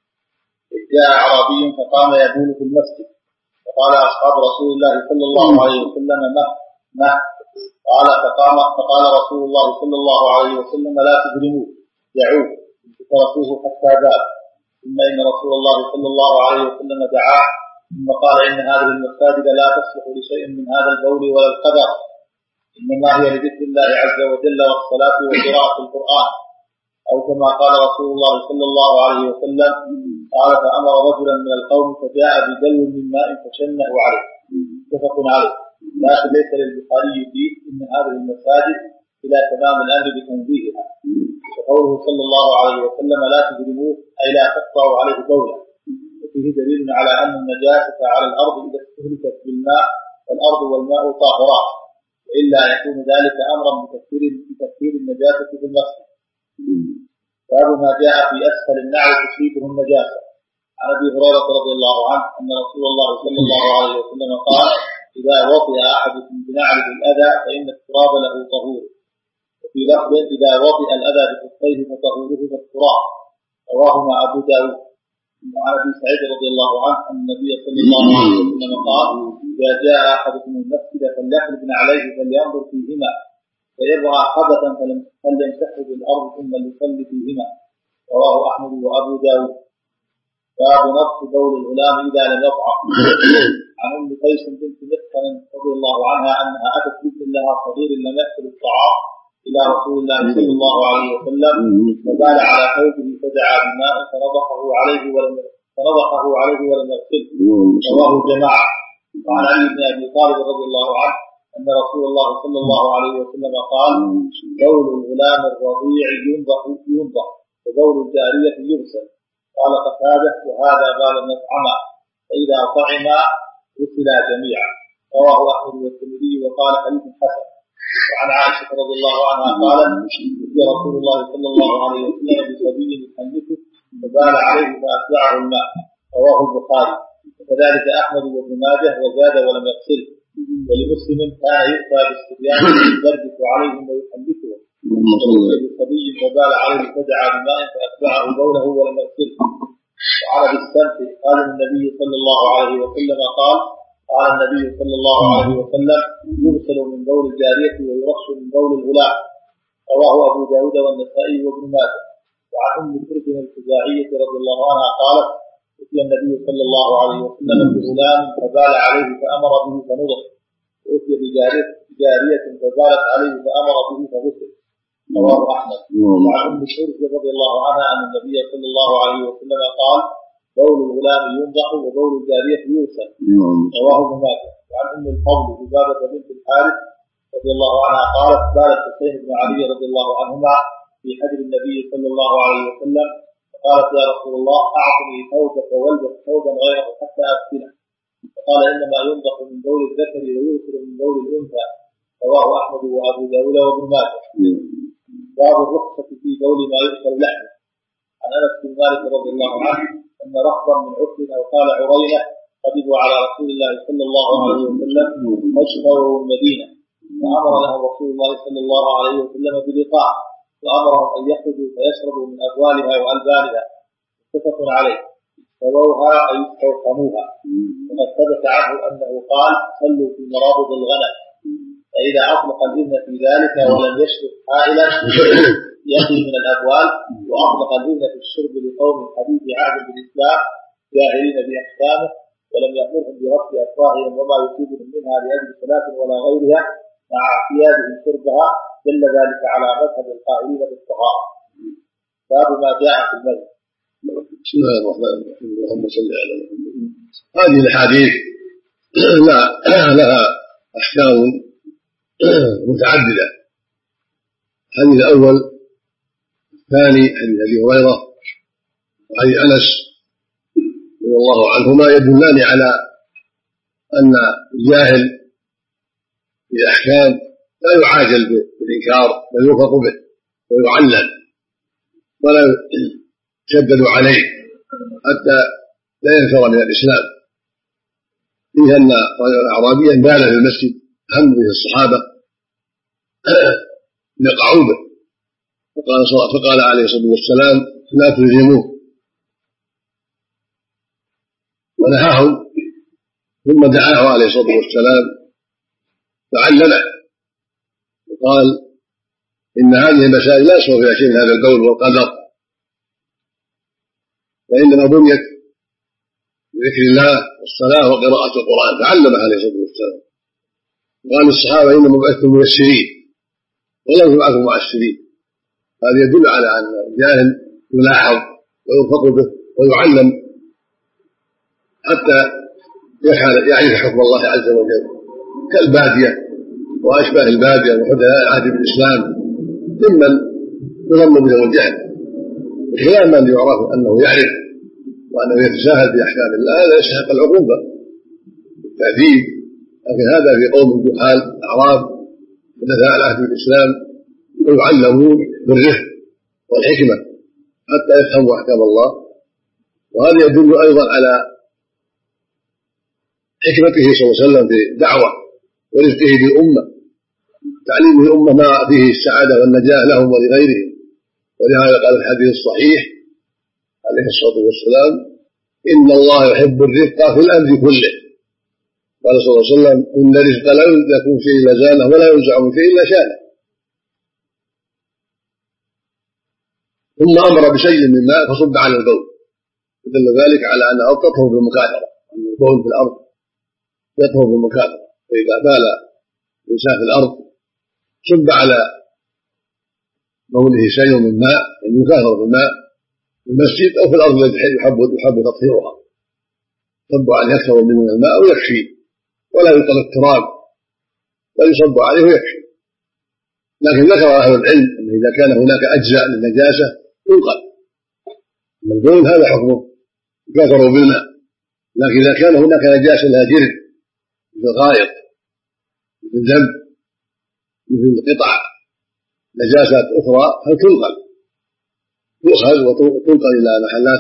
S1: جاء أعرابي فقام يبول في المسجد فقال أصحاب رسول الله صلى الله عليه وسلم مه مه قال فقام فقال رسول الله صلى الله عليه وسلم لا تظلموه دعوه فتركوه حتى بال ثم إن رسول الله صلى الله عليه وسلم دعاه ثم قال إن هذه المساجد لا تصلح لشيء من هذا البول ولا القدر إنما هي لذكر الله عز وجل والصلاة وقراءة القرآن أو كما قال رسول الله صلى الله عليه وسلم قال فأمر رجلا من القوم فجاء بدلو من ماء فشنه عليه متفق عليه لكن ليس للبخاري فيه إن هذه المساجد إلى تمام الأمر بتنزيهها وقوله صلى الله عليه وسلم لا تظلموه أي لا تقطعوا عليه بولا وفيه دليل على أن النجاسة على الأرض إذا استهلكت بالماء فالأرض والماء طاهرات وإلا يكون ذلك أمرا بتكفير النجاسة في المسجد. باب ما جاء في أسفل النعل تصيبه النجاسة. عن أبي هريرة رضي الله عنه أن رسول الله صلى الله عليه وسلم قال إذا وطئ أحدكم بنعل بالأذى فإن التراب له طهور. وفي لفظ إذا وطئ الأذى بخفيه فطهوره التراب. رواهما أبو داود. وعن أبي سعيد رضي الله عنه أن النبي صلى الله عليه وسلم قال إذا جاء أحدكم المسجد فليخرج عليه فلينظر فيهما فيبرأ حدثا فليمسحه بالأرض ثم ليصلي فيهما. رواه أحمد وأبو داود. باب نقص بول الغلام إذا لم يضعف. عن أم قيس بنت مسكن رضي الله عنها أنها أتت بنت لها صغير لم يأكل الطعام إلى رسول الله صلى الله عليه وسلم فبال على ثوبه فدعا بماء فنضحه عليه ولم فنضحه عليه ولم يغسله. رواه جماعة. وعن علي بن أبي طالب رضي الله عنه أن رسول الله صلى الله عليه وسلم قال بول الغلام الرضيع ينضح ينضح وبول الجارية يغسل. قال قتادة وهذا بال مطعما فإذا طعما غسلا جميعا. رواه أحمد والترمذي وقال حديث حسن. وعن عائشة رضي الله عنها قالت أتي رسول الله صلى الله عليه وسلم بصبي يحنثه فبال عليه فأتبعه الماء. رواه البخاري. وكذلك أحمد وابن ماجه وزاد ولم يغسله. ولمسلم كان يؤتى بالصبيان يدرس عليهم ويحنثهم ويؤتى بصبي فبال عليه فدعا بماء فأتبعه بوله ولم يغسله. وعن أبي السمح قال النبي صلى الله عليه وسلم قال قال النبي صلى الله عليه وسلم يغسل من بول الجارية ويرش من بول الغلام. رواه أبو داود والنسائي وابن ماجه. وعن أم ترك الخزاعية رضي الله عنها قالت أتي النبي صلى الله عليه وسلم بغلام فبال عليه فأمر به فنضح وأتي بجارية فبالت عليه فأمر به فغسل. رواه أحمد. وعن أم ترك رضي الله عنها أن النبي صلى الله عليه وسلم قال بول الغلام ينضح وبول الجارية يغسل. رواه ابن ماجه. وعن أم الفضل لبابة بنت الحارث رضي الله عنها قالت بالت حسين بن علي رضي الله عنهما في حجر النبي صلى الله عليه وسلم فقالت يا رسول الله أعطني ثوبك والبس ثوبا غيره حتى أغسله. فقال إنما ينضح من بول الذكر ويغسل من بول الأنثى. رواه أحمد وأبو داود وابن ماجه. باب الرخصة في بول ما يؤكل لحمه. عن أنس بن مالك رضي الله عنه أن رهبا من عكر أو قال عرينة قدموا على رسول الله صلى الله عليه وسلم فاشتروا المدينة فأمر لهم رسول الله صلى الله عليه وسلم بلقاء وأمرهم أن يخرجوا فيشربوا من أبوالها وألبانها. متفق عليه. فروها أي استوخموها. وقد ثبت عنه أنه قال صلوا في مرابض الغنم فإذا أطلق الإذن في ذلك ولم يشرب حائلا يأتي من الأبوال وأطلق الإذن في الشرب لقوم حديث عهد بالإسلام جاهلين بأحكامه ولم يأمرهم برفع أفواههم وما يصيبهم منها لأجل صلاة ولا غيرها مع اعتيادهم شربها دل ذلك على مذهب القائلين بالطهارة. باب ما جاء في المذهب.
S2: بسم الله الرحمن الرحيم. اللهم صل على محمد. هذه الأحاديث لا لها أحكام متعددة. الحديث الأول الثاني حديث أبي هريرة وحديث أنس رضي الله عنهما يدلان على أن الجاهل في الأحكام لا يعاجل بالإنكار بل يوفق به ويعلم ولا يشدد عليه حتى لا ينفر من الإسلام. فيه أن أعرابيا بال في المسجد هم به الصحابة يقعوا به فقال, فقال عليه الصلاة والسلام لا تلزموه ونهاهم، ثم دعاه عليه الصلاة والسلام فعلمه وقال إن هذه المسائل لا يصلح فيها شيء من هذا القول والقدر، وإنما بنيت بذكر الله والصلاة وقراءة القرآن، فعلمه عليه الصلاة والسلام. قال الصحابة إنما بعثتم ميسرين ولم تبعثوا معسرين. هذا يدل على أن الجاهل يلاحظ ويرفق به ويعلم حتى يعرف حكم الله عز وجل، كالبادية وأشباه البادية وحدثاء العهد بالإسلام ممن يظن بهم الجهل، بخلاف من يعرف أنه يعرف وأنه يتساهل في أحكام الله، هذا يستحق العقوبة بالتأديب. لكن هذا في قوم جهال أعراب حدثاء العهد بالإسلام ويعلمون بالرفق والحكمة حتى يفهموا أحكام الله. وهذا يدل أيضا على حكمته صلى الله عليه وسلم في دعوة ورزقه بالأمة، تعليم الأمة ما فيه السعادة والنجاة لهم ولغيرهم. ولهذا قال في الحديث الصحيح عليه الصلاة والسلام إن الله يحب الرفق في الأمر كله. قال صلى الله عليه وسلم إن الرزق لا يكون فيه إلا زانه ولا ينزع من فيه إلا شانه. ثم أمر بشيء من ماء فصب على البول، يدل ذلك على أن الأرض تطهر بالمكاثرة، أن البول في الأرض يطهر بالمكاثرة، فإذا بال الإنسان في الأرض صب على بوله شيء من ماء، يعني يكاثر بالماء في المسجد أو في الأرض التي يحب يحب تطهيرها، صب عليه أكثر من الماء ويكفي، ولا يطلق التراب بل يصب عليه ويكفي. لكن ذكر أهل العلم أن إذا كان هناك أجزاء للنجاسة ينقل، البول هذا حكمه يكاثر بالماء. لكن إذا كان هناك نجاسة لها جرد مثل غائط مثل ذنب مثل قطع نجاسات أخرى فتنقل، تؤخذ وتنقل إلى محلات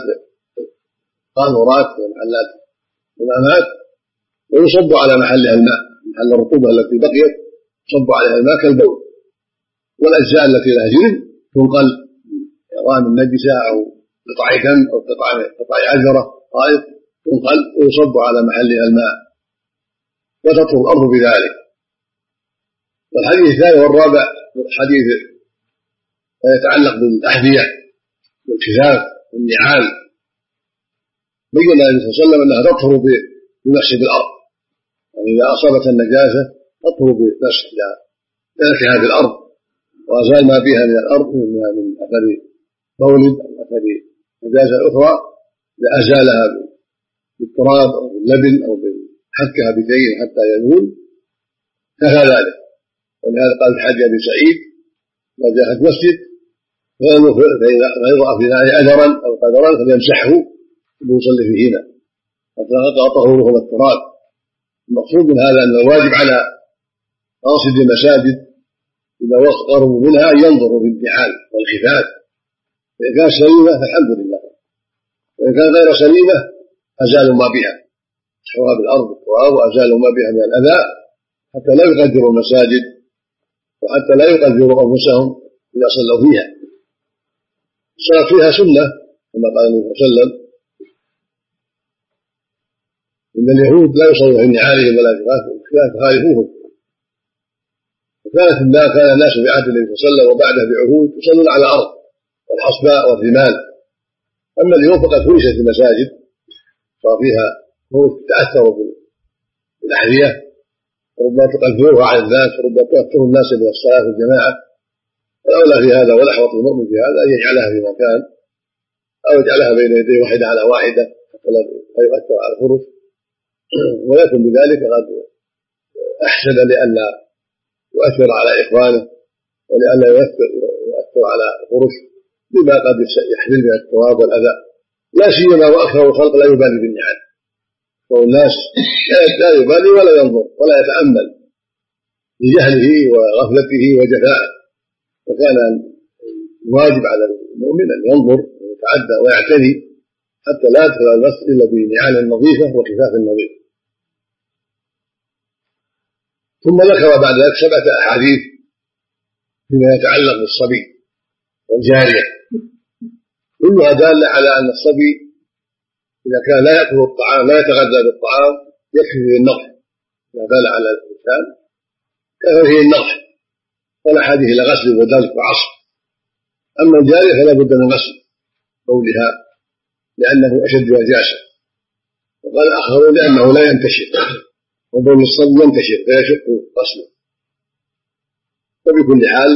S2: قاذورات ومحلات منامات ويصب على محلها الماء، محل الرطوبة التي بقيت يصب عليها الماء كالبول. والأجزاء التي لها جلد تنقل عظام النجسة أو قطع دم أو قطع قطع عذرة قائط تنقل ويصب على محلها الماء وتطهر الأرض بذلك. والحديث الثاني والرابع حديث يتعلق بالأحذية والكفاف والنعال، بين النبي صلى الله عليه وسلم أنها تطهر بمسح بالأرض، يعني إذا أصابت النجاسة تطهر بمسح تركها بالأرض وأزال ما فيها من الأرض من أثر مولد أو أثر نجاسة أخرى لأزالها بالتراب أو باللبن أو بحكها بشيء حتى يزول كفى ذلك. ولهذا قال في حديث أبي سعيد إذا جاءت مسجد فإذا رأى في ذلك أثرا أو قدرا فليمسحه ويصلي فيهما حتى طهورهما التراب. المقصود من هذا أن الواجب على قاصد المساجد إذا قربوا منها أن ينظروا في النعال والخفاف، فإن كانت سليمة فالحمد لله، وإن كانت غير سليمة أزالوا ما بها، مسحوها بالأرض والتراب وأزالوا ما بها من الأذى حتى لا يقدروا المساجد وحتى لا يقدروا أنفسهم إذا صلوا فيها. الصلاة فيها سنة كما قال النبي صلى الله عليه وسلم إن اليهود لا يصلون في نعالهم ولا تخالفوهم. وكانت الناس كان الناس في عهد النبي صلى الله عليه وسلم وبعده بعهود يصلون على الأرض والحصباء والرمال. أما اليوم فقد فرشت المساجد صار فيها تأثر بالأحذية وربما تقدروها على الناس وربما تؤثر الناس من الصلاة في الجماعة. فالأولى في هذا والأحوط المؤمن في هذا أن يجعلها في مكان أو يجعلها بين يديه واحدة على واحدة حتى لا يؤثر على الفرش، ويكون بذلك قد أحسن لئلا يؤثر على إخوانه ولئلا يؤثر, يؤثر على الفرش بما قد يحمل من التراب والأذى، لا سيما وأكثر الخلق لا يبالي بالنعال، والناس لا يبالي ولا ينظر ولا يتأمل لجهله وغفلته وجفائه. فكان الواجب على المؤمن أن ينظر ويتعدى ويعتني حتى لا يدخل المسجد إلا بنعال نظيفة وكفاف نظيفة. ثم ذكر بعد ذلك سبعة أحاديث فيما يتعلق بالصبي والجارية، كلها دالة على أن الصبي إذا كان لا يأكل الطعام لا يتغذى بالطعام يكفي فيه النضح، إذا بال على الإنسان كفى فيه النضح ولا حاجة إلى غسل ودلك وعصر. أما الجارية فلا بد من غسل بولها لأنه أشد نجاسة، وقال آخرون لأنه لا ينتشر، وبول الصبي ينتشر فيشق غسله. وبكل حال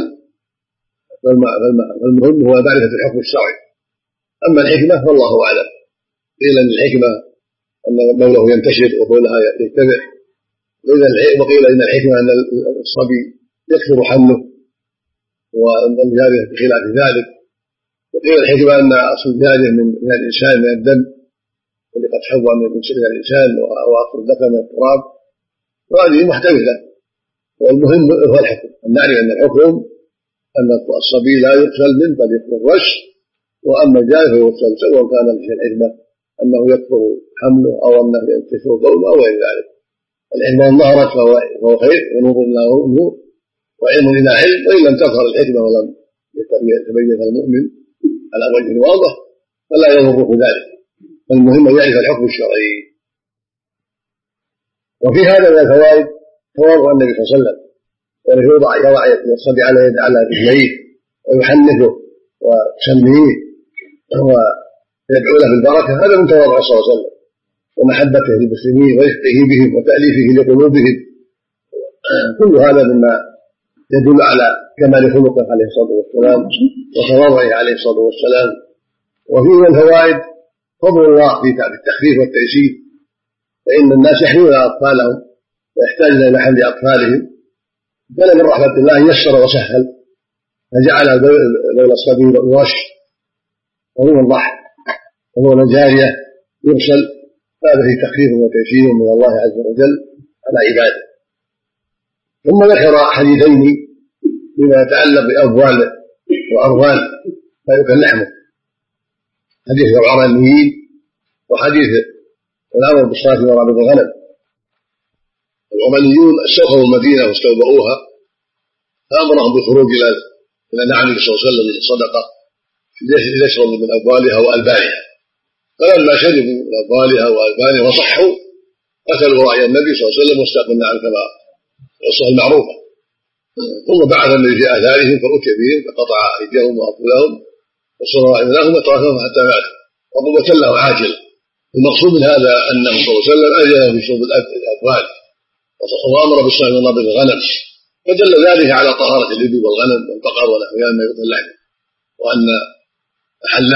S2: فالمهم هو معرفة الحكم الشرعي. أما الحكمة فالله أعلم. قيل أن الحكمة أن بوله ينتشر وبولها يتبع، وقيل إن الحكمة أن الصبي يكثر حمله وأن الجارية بخلاف ذلك، وقيل الحكمة أن أصل الجارية من الإنسان من الدم الذي قد حظى من الإنسان وأصل الذكر من التراب، وهذه محتملة. والمهم هو الحكم، أن نعرف أن الحكم أن الصبي لا يغسل منه بل يكثر الرش، وأما الجارية فيغسل سواء كان في الحكمة أنه يكثر حمله أو أنه ينتشر بوله أو غير ذلك. الحكمة إن ظهرت فهو خير ونور إلى نور وعلم إلى علم، وإن لم تظهر الحكمة ولم يتبين المؤمن على وجه واضح فلا يضره ذلك. المهم أن يعرف الحكم الشرعي. وفي هذا من الفوائد تواضع النبي صلى الله عليه وسلم، وأنه يوضع يضع الصبي على يد على رجليه ويحنكه ويسميه ويدعو له بالبركة، هذا من تواضع صلى الله عليه وسلم ومحبته للمسلمين ورفقه بهم وتأليفه لقلوبهم. كل هذا مما يدل على كمال خلقه عليه الصلاة والسلام وتواضعه عليه الصلاة والسلام. وفيه من الفوائد فضل الله في التخفيف والتيسير، فإن الناس يحملون أطفالهم ويحتاجون إلى حمل أطفالهم، فلا من رحمة الله يسر وسهل فجعل بول الصبي يرش وهو الضحك وهو الجارية يرسل، هذا فيه تخفيف وتيسير من الله عز وجل على عباده. ثم ذكر حديثين بما يتعلق بأبوال وأروال لا يؤكل لحمه، حديث العرانيين وحديث الأمر بالصلاة ورابط الغنم. العرانيون استوخوا المدينة واستوبئوها فأمرهم بالخروج إلى إلى نعم النبي صلى الله عليه وسلم الصدقة ليشربوا من أبوالها وألبانها، فلما شربوا من أبوالها وألبانها وصحوا قتلوا رأي النبي صلى الله عليه وسلم واستاقوا النعم كما القصة المعروفة. ثم بعث النبي في آثارهم فأتي بهم فقطع أيديهم وأرجلهم وصروا أعينهم وتركهم حتى ماتوا وقوة له عاجلة. المقصود من هذا أنه صلى الله عليه وسلم أذن في شرب الأبوال وأمر بالصلاة ورابط الغنم، فدل ذلك على طهارة الإبل والغنم والبقر ونحوها مما يؤكل لحمه، وأن محل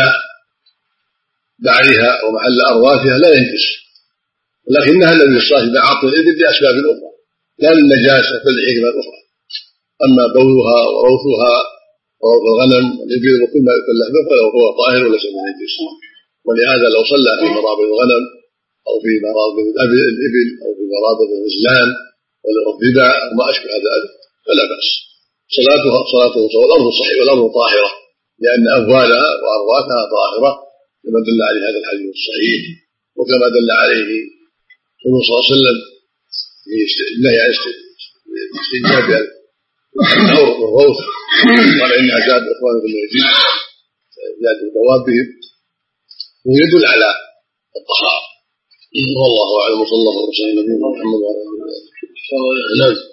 S2: بعرها ومحل أرواتها لا ينجس، ولكنها الذي يصطاد بعض الإبل لأسباب أخرى لا للنجاسة بل لحكمة أخرى. أما بولها وروثها وروث الغنم والإبل وكل ما يؤكل لحمه فله هو طاهر وليس بنجس. ولهذا لو صلى في مرابض الغنم أو في مرابض الإبل أو في مرابض الغزلان والربا أو ما أشبه ذلك فلا بأس، صلاتها صلاته والأرض صحيح والأرض طاهرة لأن أبوالها وأرواثها طاهرة كما دل عليه هذا الحديث الصحيح، وكما دل عليه صلى الله عليه وسلم في النهي عن استنجاب النور والروث، قال إنها زاد إخوانكم من الجن زاد دوابهم، ويدل على الطهارة. والله أعلم وصلى الله وسلم على نبينا محمد وعلى آله وصحبه.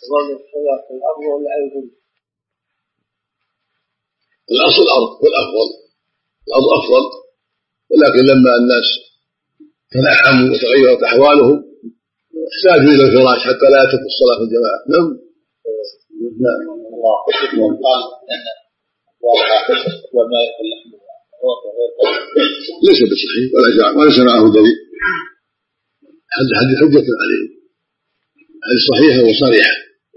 S2: الأصل الأرض والأفضل الأرض أفضل، ولكن لما الناس تنعموا وتغيرت أحوالهم احتاجوا إلى الفراش حتى لا يترك الصلاة في الجماعة. نعم نعم ليس بصحيح ولا جاء وليس معه دليل، هذا حديث حجة عليه، هذه صحيحة وصريحة.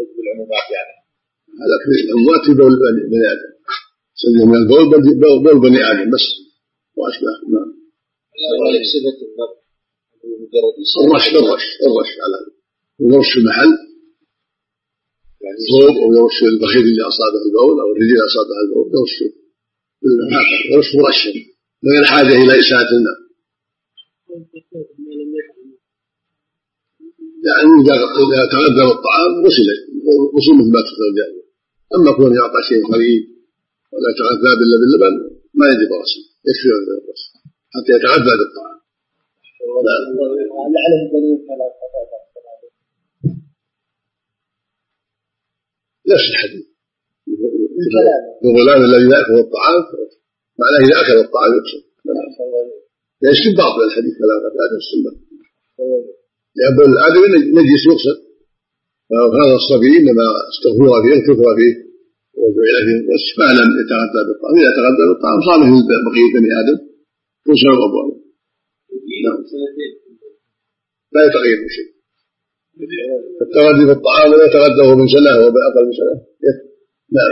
S2: هذا الأموات في بول بني آدم، سجل من البول بول بني آدم بس وأشباه. نعم الرش الرش الرش على يرش المحل يعني صوب أو يرش البخيل اللي أصابه البول أو الرجل اللي أصابه البول يرشه يرش مرشا من الحاجة إلى إساءة الماء. يعني إذا تغذى الطعام غسل غسل مثل ما تغذى، أما كون يعطى شيء قليل ولا يتغذى إلا باللبن ما يجب غسل، يكفي غسل حتى يتغذى بالطعام.
S4: هل عليه دليل على الصلاة؟
S2: نفس الحديث الغلام الذي يأكل الطعام معناه إذا أكل الطعام يكسر يعني استنباط من الحديث كلام هذا السنة لأن الآدم نجس يغسل فهذا الصبي إنما استغفر فيه وكفر فيه وجعل فيه بس ما لم يتغذى بالطعام إذا تغذى بالطعام صار مثل بقية بني آدم يغسل أبوابه لا يتغير بشيء التغذي في الطعام ولا يتغذى من سنة وهو بأقل من سنة لا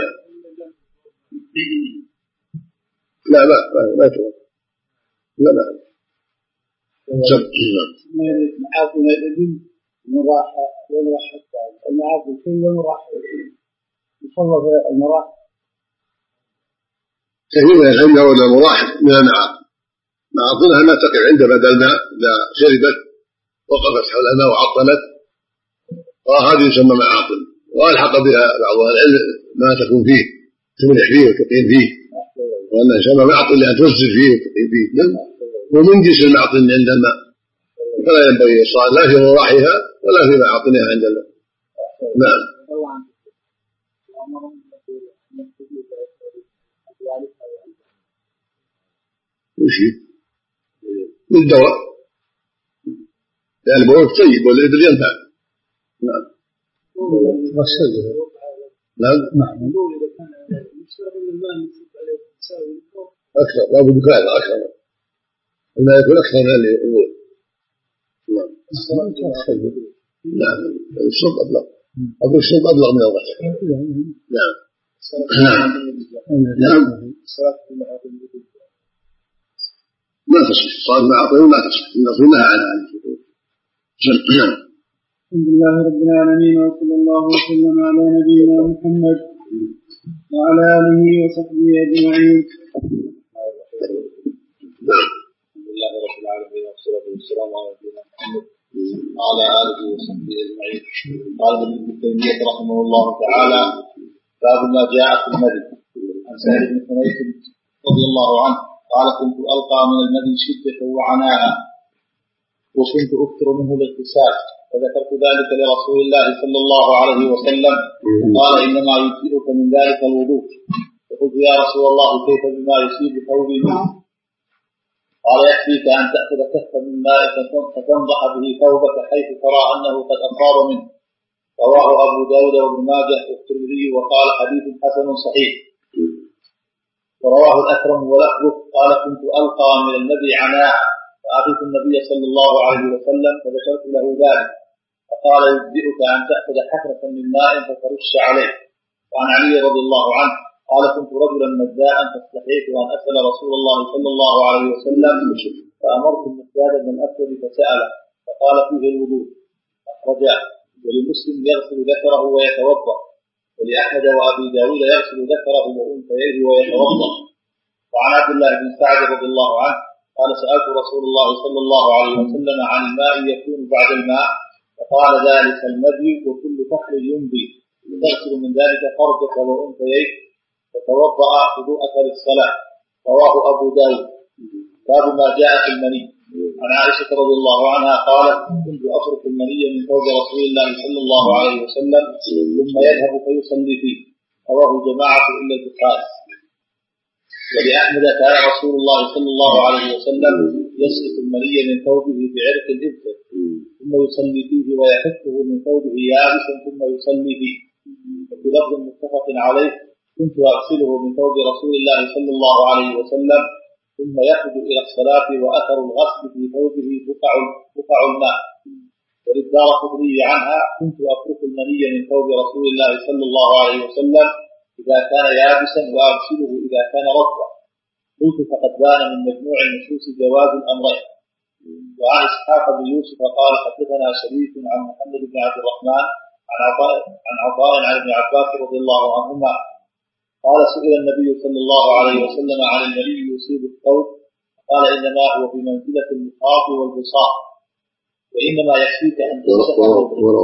S2: لا ما ما يتغذى لا لا
S4: المعاصي ما يدين المراحة والراحة المعاصي كل المراحة يصلى المراحة
S2: كثير من العلم يرون المراحة من المعاصي معاصيها ما تقع عند بدل الماء إذا شربت وقفت حول الماء وعطلت وهذه يسمى معاصي والحق بها بعض العلم ما تكون فيه تملح فيه وتقيم فيه وأنها يسمى معطل لأن تفسد فيه وتقيم فيه ومن جنس المعطل عند الماء فلا ينبغي الصلاة لا في مراحها ولا في معاطنها عند الماء. نعم. وشي للدواء لأن البول طيب والإبل ينفع. نعم. نعم. أكثر لا بد كذا أكثر ما يكون أكثر من الأول. نعم. نعم. الشرب أبلغ. أقول الشرب أبلغ من الضحك. نعم. نعم. نعم. ما تصح صار مع عطيه ما تصح النصر نهى عنها. نعم.
S3: الحمد لله رب العالمين وصلى الله وسلم على نبينا محمد وعلى آله وصحبه أجمعين.
S1: الحمد لله رب العالمين والصلاة والسلام على نبينا محمد وعلى آله وصحبه أجمعين. قال ابن تيمية رحمه الله تعالى: باب ما جاء في المدي. عن سعيد بن حنيف رضي الله عنه قال: كنت ألقى من المدي شدة وعناها وكنت أكثر منه الاغتسال، فذكرت ذلك لرسول الله صلى الله عليه وسلم قال: إنما يجزئك من ذلك الوضوء. فقلت: يا رسول الله كيف بما يصيب ثوبي منه؟ قال: يكفيك أن تأخذ كفا من ماء فتنضح به ثوبك حيث ترى أنه قد أصاب منه. رواه أبو داود وابن ماجه والترمذي وقال: حديث حسن صحيح. ورواه الأكرم ولفظه قال: كنت ألقى من النبي عناء فأتيت النبي صلى الله عليه وسلم فذكرت له ذلك فقال: يجزئك أن تأخذ حفرة من ماء فترش عليه. وعن علي رضي الله عنه قال: كنت رجلا مزاء فاستحييت أن أسأل رسول الله صلى الله عليه وسلم فأمرت المقداد بن الأسود فسأله فقال: فيه الوضوء. أخرجاه. ولمسلم: يغسل ذكره ويتوضأ. ولأحمد وأبي داود: يغسل ذكره وأنثيه ويتوضأ. وعن عبد الله بن سعد رضي الله عنه قال: سألت رسول الله صلى الله عليه وسلم عن الماء يكون بعد الماء فقال: ذلك المدي وكل فخر ينبي، تغسل من ذلك فرجك وأنثيك وتوضأ وضوءك للصلاة. رواه أبو داود. باب ما جاء في المني. عن عائشة رضي الله عنها قالت: كنت أفرك المني من ثوب رسول الله صلى الله عليه وسلم ثم يذهب فيصلي فيه. رواه جماعة إلا البخاري. ولأحمد: كان رسول الله صلى الله عليه وسلم يسلك المني من ثوبه بعرق الإبط ثم يصلي فيه ويحثه من ثوبه يابسا ثم يصلي فيه. وفي لفظ متفق عليه: كنت أغسله من ثوب رسول الله صلى الله عليه وسلم ثم يخرج إلى الصلاة وأثر الغسل في ثوبه بقع بقع الماء. وللدارقطني عنها: كنت أفرك المني من ثوب رسول الله صلى الله عليه وسلم إذا كان يابسا وأغسله إذا كان رطبا. قلت: فقد بان من مجموع النصوص جواز الأمرين. وعن إسحاق بن يوسف قال: حدثنا شريك عن محمد بن عبد الرحمن عن عطاء عن عطاء عن ابن عباس رضي الله عنهما قال: سئل النبي صلى الله عليه وسلم عن المني يصيب الثوب قال: إنما هو بمنزلة المخاط والبصاق وإنما يكفيك أن تمسحه.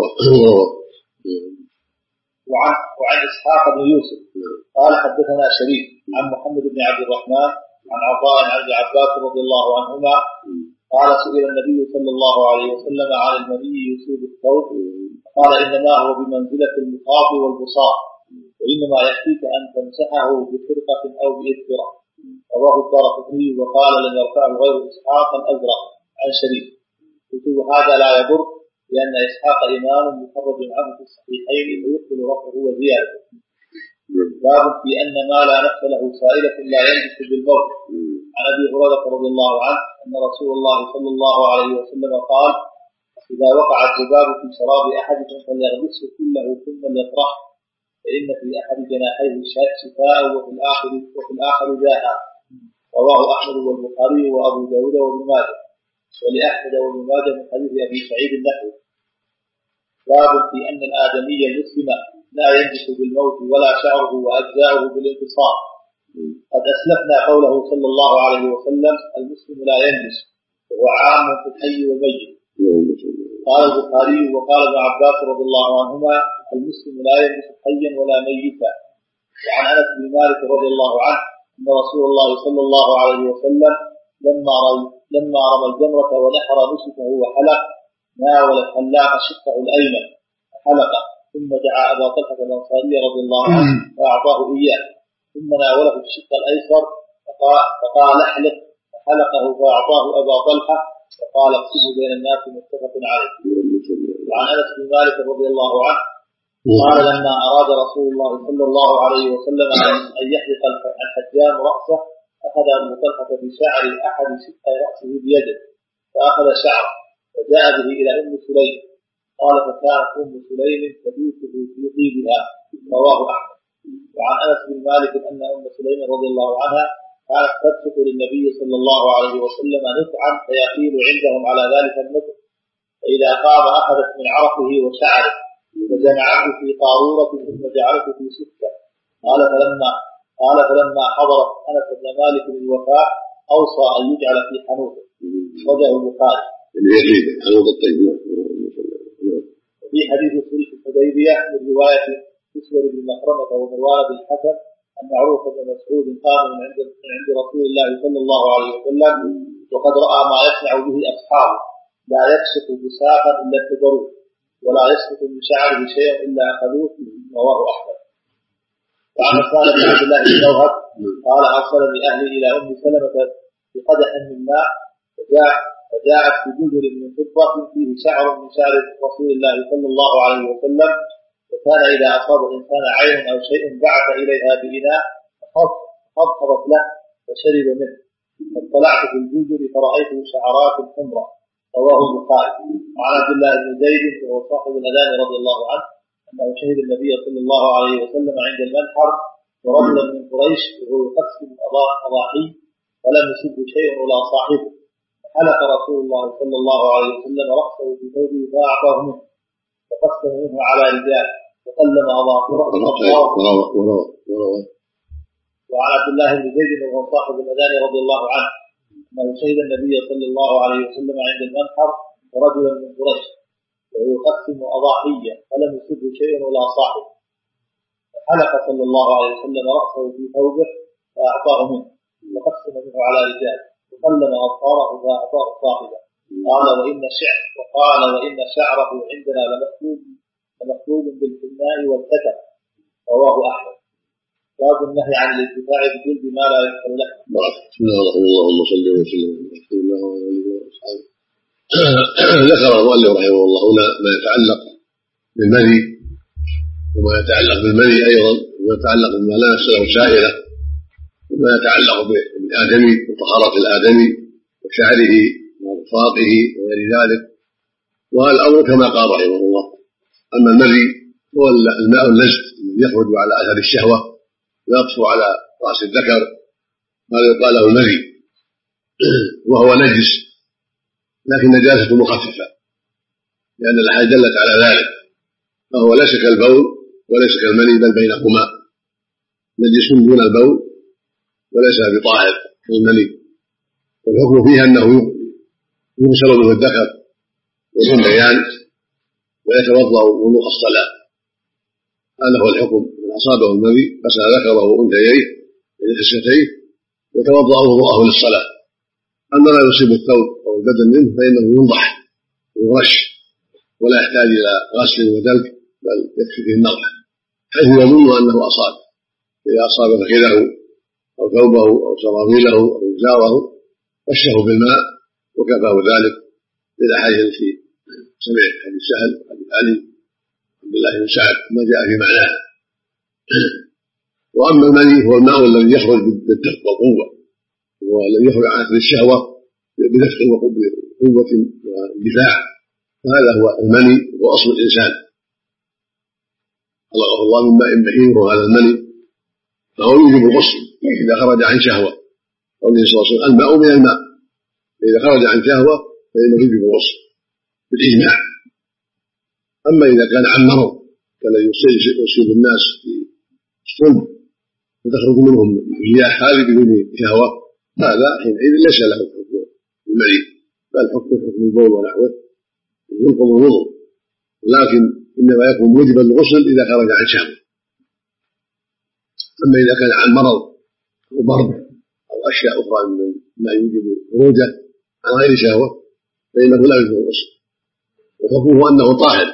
S1: وعن وعن إسحاق بن يوسف قال: حدثنا شريك عن محمد بن عبد الرحمن عن عطاء عن ابن عباس رضي الله عنهما قال سئل النبي صلى الله عليه وسلم عن المني يصيب الثوب قال إنما هو بمنزلة المخاط والبصاق وإنما يكفيك أن تمسحه بخرقة أو بإذكرة. رواه الدارقطني وقال لم يرفعه غير إسحاق الأزرق عن شريك. قلت هذا لا يضر لأن إسحاق إمام مخرج عنه في الصحيحين ويقبل رفعه وزيادته. باب في أن ما لا نفس له سائلة لا ينجس بالموت. عن أبي هريرة رضي الله عنه أن رسول الله صلى الله عليه وسلم قال إذا وقع الذباب في شراب أحدكم فليغمسه كله ثم ليطرحه فإن في أحد جناحيه شفاء وفي الآخر وفي الآخر داء. رواه أحمد والبخاري وأبو داود وابن ماجه ولأحمد وابن ماجه من حديث أبي سعيد النحوي. باب في أن الآدمي المسلم لا ينجس بالموت ولا شعره وأجزاؤه بالانتصار. قد أسلفنا قوله صلى الله عليه وسلم المسلم لا ينجس وهو عام في الحي والميت. قال البخاري وقال ابن عباس رضي الله عنهما المسلم لا ينجس حيا ولا ميتا. وعن أنس بن مالك رضي الله عنه أن رسول الله صلى الله عليه وسلم لما لما رمى الجمرة ونحر نسكه وحلق ناول الحلاق شقه الأيمن فحلقه ثم دعا أبا طلحة الأنصاري رضي الله عنه فأعطاه إياه ثم ناوله الشق الأيسر فقال احلق فحلقه فأعطاه أبا طلحة فقال اكتبه بين الناس متفق عليه. وعن أنس بن مالك رضي الله عنه قال لما أراد رسول الله صلى الله عليه وسلم أن يحلق الحجام رأسه أخذ أبو طلحة بشعر أحد شقي رأسه بيده فأخذ شعره فجاء به إلى أم سليم قال فكانت أم سليم تبيته في طيبها. رواه أحمد. وعن أنس بن مالك أن أم سليم رضي الله عنها كانت تبسط للنبي صلى الله عليه وسلم نطعا فيقيل عندهم على ذلك النطع فإذا قام أخذت من عرقه وشعره فجمعه في قارورة ثم جعلته في سكة. قال فلما قال فلما حضرت أنس بن مالك الوفاة أوصى أن يجعل في حنوطه. وجه البخاري. في حديث صلح الحديبية من رواية مسور بن مخرمة ومروان بن الحكم أن عروة بن مسعود قام من عند من عند رسول الله صلى الله عليه وسلم وقد رأى ما يصنع به أصحابه لا يكشف بساقا إلا اتبروه ولا يسقط من شعره شيئا إلا أخذوه. رواه أحمد. وعن سالم بن عبد الله بن جوهر قال أرسلني أهلي إلى أم سلمة بقدح من ماء فجاء فجاءت بجزر من فضة فيه شعر من شعر رسول الله صلى الله عليه وسلم وكان إذا أصاب الإنسان عين أو شيء بعث إليها بإناء فضفضت له فشرب منه فاطلعت في الجزر فرأيته شعرات حمرة. رواه البخاري. وعن عبد الله بن زيد وهو صاحب الأذان رضي الله عنه أنه شهد النبي صلى الله عليه وسلم عند المنحر ورجلا من قريش وهو يقسم أضاحي فلم يسب شيء ولا صاحبه فحلق رسول الله صلى الله عليه وسلم رأسه في ثوبه فأعطاه منه فقسم منه على رجال وقلم أظافره. وعن عبد الله بن زيد وهو صاحب الأذان رضي الله عنه أنه شهد النبي صلى الله عليه وسلم عند المنحر ورجلا من قريش وهو يقسم أضاحية فلم يسب شيء ولا صاحب فحلق صلى الله عليه وسلم رأسه في ثوبه فأعطاه منه وقسم منه على رجال وقلم أظفاره فأعطاه صاحبه. قال وإن شعر وقال وإن شعره عندنا لمكتوب لمكتوب بالحناء والكتم. رواه أحمد. باب النهي عن الانتفاع بالجلد ما لا يدخل له.
S2: بسم الله الرحمن الرحيم. اللهم صل وسلم على رسول الله وعلى اله وصحبه. ذكر المؤلف رحمه الله هنا ما يتعلق بالمني وما يتعلق بالمني ايضا وما يتعلق بما لا نفس له سائله وما يتعلق بالادمي وطهاره الادمي وشعره وظفاطه وغير ذلك. وهذا الامر كما قال رحمه الله. اما المني هو الماء اللزج الذي يخرج على اثر الشهوه ويطفو على راس الذكر هذا يقال له المني وهو نجس لكن نجاسته مخففه لان الاحاديث دلت على ذلك فهو ليس كالبول وليس كالمني بل بينهما نجس دون البول وليس بطاهر كالمني. والحكم فيها انه يغسل منه الذكر والانثيان ويتوضا وضوء الصلاه. هذا هو الحكم. من اصابه المني غسل ذكره وانثييه من خصيتيه وتوضا وضوءه للصلاه. أما لا يصيب الثوب أو البدن منه فإنه ينضح ويرش ولا يحتاج إلى غسل ودلك، بل يكفي فيه النضح حيث يظن أنه أصاب. إذا أصاب فخذه أو ثوبه أو سراويله أو إزاره رشه بالماء وكفاه ذلك، للأحاديث التي سمعت حديث سهل حديث علي عبد الله بن سعد ما جاء في معناه. وأما المني هو الماء الذي يخرج بالدفق والقوة، هو الذي يخرج عن أثر الشهوة بدفق وقوة واندفاع، فهذا هو المني وأصل الإنسان. خلقه الله من ماء بهيم، وهذا المني فهو يوجب الغسل إذا خرج عن شهوة. قوله صلى الله عليه وسلم الماء من الماء، إذا خرج عن شهوة فإنه يوجب الغسل بالإجماع. أما إذا كان عن مرض كان يصيب الناس في الصلب فتخرج منهم مياه هذه بدون شهوة، هذا حينئذ ليس له حكم المريض، بل حكم حكم البول ونحوه ينقض الوضوء، لكن إنما يكون موجبا للغسل إذا خرج عن شهوة. أما إذا كان عن مرض وبرد أو أشياء أخرى من ما يوجب خروجه عن غير شهوة فإنه لا يوجب الغسل، وحكمه أنه طاهر.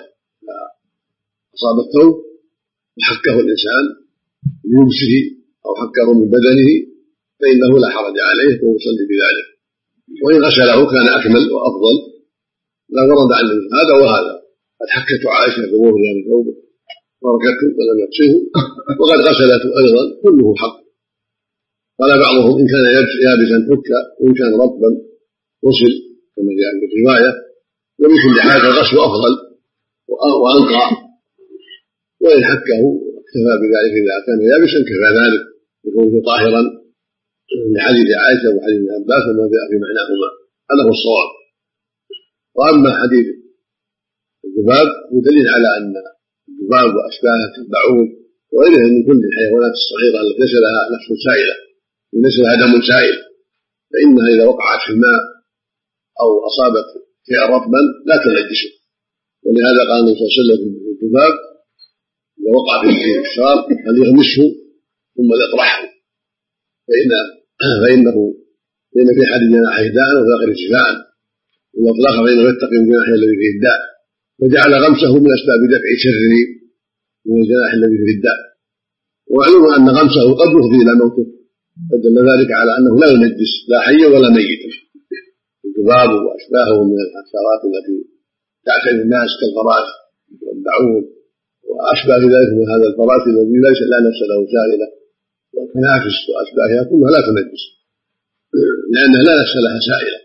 S2: أصاب الثوب وحكه الإنسان بلبسه أو حكه من بدنه فإنه لا حرج عليه ويصلي بذلك، وإن غسله كان أكمل وأفضل. لا ورد عن هذا وهذا، قد حكته عائشة بظهور هذا الثوب فركته ولم يغسله، وقد غسلته أيضا، كله حق. قال بعضهم إن كان يابسا فك، وإن كان رطبا غسل كما جاء في الرواية، وبكل حال الغسل أفضل وأنقى، وإن حكه اكتفى بذلك إذا كان يابسا كفى ذلك يكون طاهرا لحديث عائشة وحديث ابن عباس وما جاء في معناهما، هذا هو الصواب. وأما حديث الذباب هو دليل على أن الذباب وأشباهه كالبعوض وغيرها من كل الحيوانات الصغيرة التي ليس لها نفس سائلة، ليس لها دم سائل، فإنها إذا وقعت في الماء أو أصابت شيئا رطبا لا تنجسه. ولهذا قال النبي صلى الله عليه وسلم في الذباب إذا وقع في الشراب فليغمسه ثم يطرحه، فإن فإنه فإن في أحد جناحيه داء وفي الآخر شفاء، والإطلاق فإنه يتقي من الجناح الذي فيه الداء، فجعل غمسه من أسباب دفع شره من الجناح الذي فيه الداء. ومعلوم أن غمسه قد يفضي إلى موته، فدل ذلك على أنه لا ينجس لا حيا ولا ميتا. الذباب وأشباهه من الحشرات التي تعتني الناس كالفراش والبعوض وأشباه ذلك من هذا الفراش الذي ليس لا نفس له سائلة، والكنافس وأشباهها كلها لا تنجس لأنها لا نفس لها سائلة،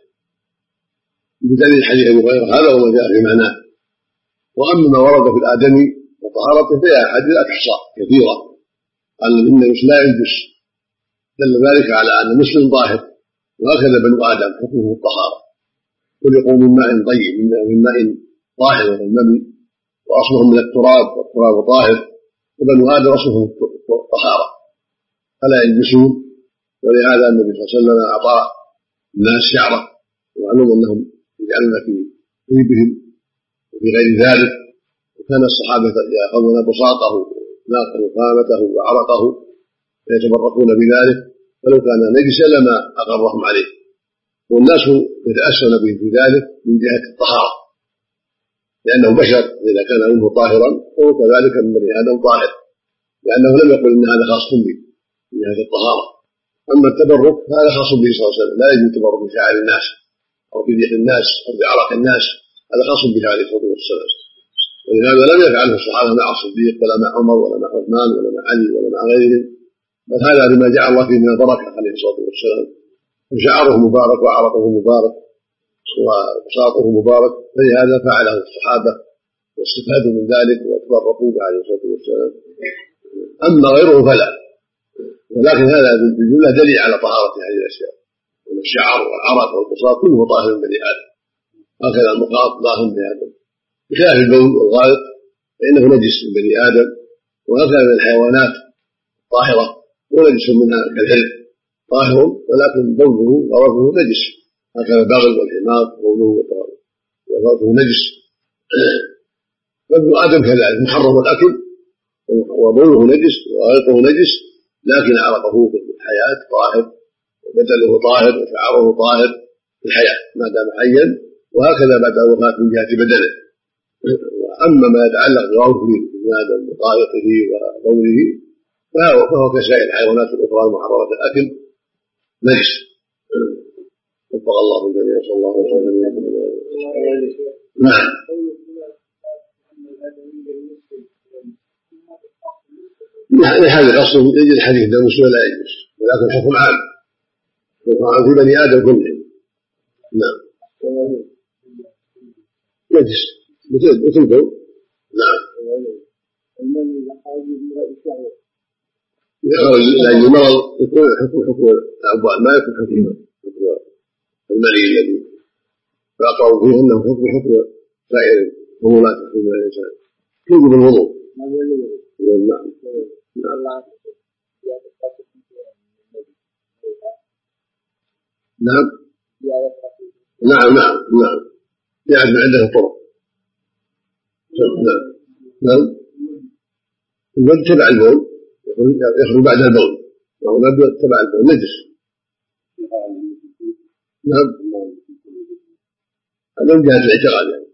S2: بدليل حديث أبي هريرة هذا وما جاء في معناه. وأما ما ورد في الآدمي وطهارته فيها أحاديث لا تحصى كثيرة قال إن لا يلبس، دل ذلك على أن المسلم ظاهر، وهكذا بنو آدم حكمه الطهارة، خلقوا من ماء طيب من ماء طاهر والمني، وأصلهم من التراب والتراب طاهر، وبنو آدم أصلهم الطهارة فلا يلبسون. ولهذا النبي صلى الله عليه وسلم أعطى الناس شعره، ومعلوم أنهم يجعلون في طيبهم وفي غير ذلك، وكان الصحابة يأخذون بساطه وقامته وعرقه فيتبركون بذلك، فلو كان نجسا لما أقرهم عليه. والناس يتأسون به في ذلك من جهة الطهارة، لأنه بشر إذا كان منه طاهرا فهو كذلك من بني آدم طاهر، لأنه لم يقل إن هذا خاص به من جهة الطهارة. أما التبرك هذا خاص به صلى الله عليه وسلم، لا يجوز التبرك بشعر الناس أو بريح الناس أو بعرق الناس، هذا خاص به عليه الصلاة والسلام. ولهذا لم يفعله الصحابة مع الصديق ولا مع عمر ولا مع عثمان ولا مع علي ولا مع غيرهم، بل هذا لما جعل الله فيه من البركة عليه الصلاة والسلام، فشعره مبارك وعرقه مبارك وبساطه مبارك، فلهذا فعله الصحابة واستفادوا من ذلك وتبركوا به عليه الصلاة والسلام. أما غيره فلا، ولكن هذا بالجملة دليل على طهارة هذه الأشياء، والشعر والعرق والبساط كله طاهر من بني آدم، هكذا المخاط طاهر من بني آدم، بخلاف البول والغائط فإنه نجس من بني آدم، وهكذا من الحيوانات طاهرة ونجس منها كالهلك طاهر، ولكن بوله وغرفه نجس، هكذا البغل والحمار بوله وغرفه نجس. فابن آدم كذلك محرم الأكل وبوله نجس وغرفه نجس، لكن عرقه في الحياة طاهر، وبدنه طاهر، وشعره طاهر، الحياة ما دام حيا، وهكذا بعد الوفاة من جهة بدنه. وأما ما يتعلق بعرفه من هذا بطائقه وبوله فهو كسائر الحيوانات الأخرى المحرمة الأكل نجس. وفق الله الجميع، صلى الله عليه وسلم. نعم. لهذا الأصل يجد الحديث ده مسلم لا يجوز، ولكن حكم عام حكم عام في بني آدم كلهم. نعم. نجس مثل البول. نعم. يخرج لأجل المرض يكون حكم حكم الأعضاء، ما يكون حكم المني الذي فأقروا فيه أنه حكم حكم سائر الأمورات في الإنسان يجب الوضوء. نعم. نعم. نعم. نعم. نعم. يعني من عدة طرق. نعم. نعم. الود تبع البول يخرج بعد البول، وهو الود تبع البول نجس. نعم. هذا من جهة الاعتقاد يعني.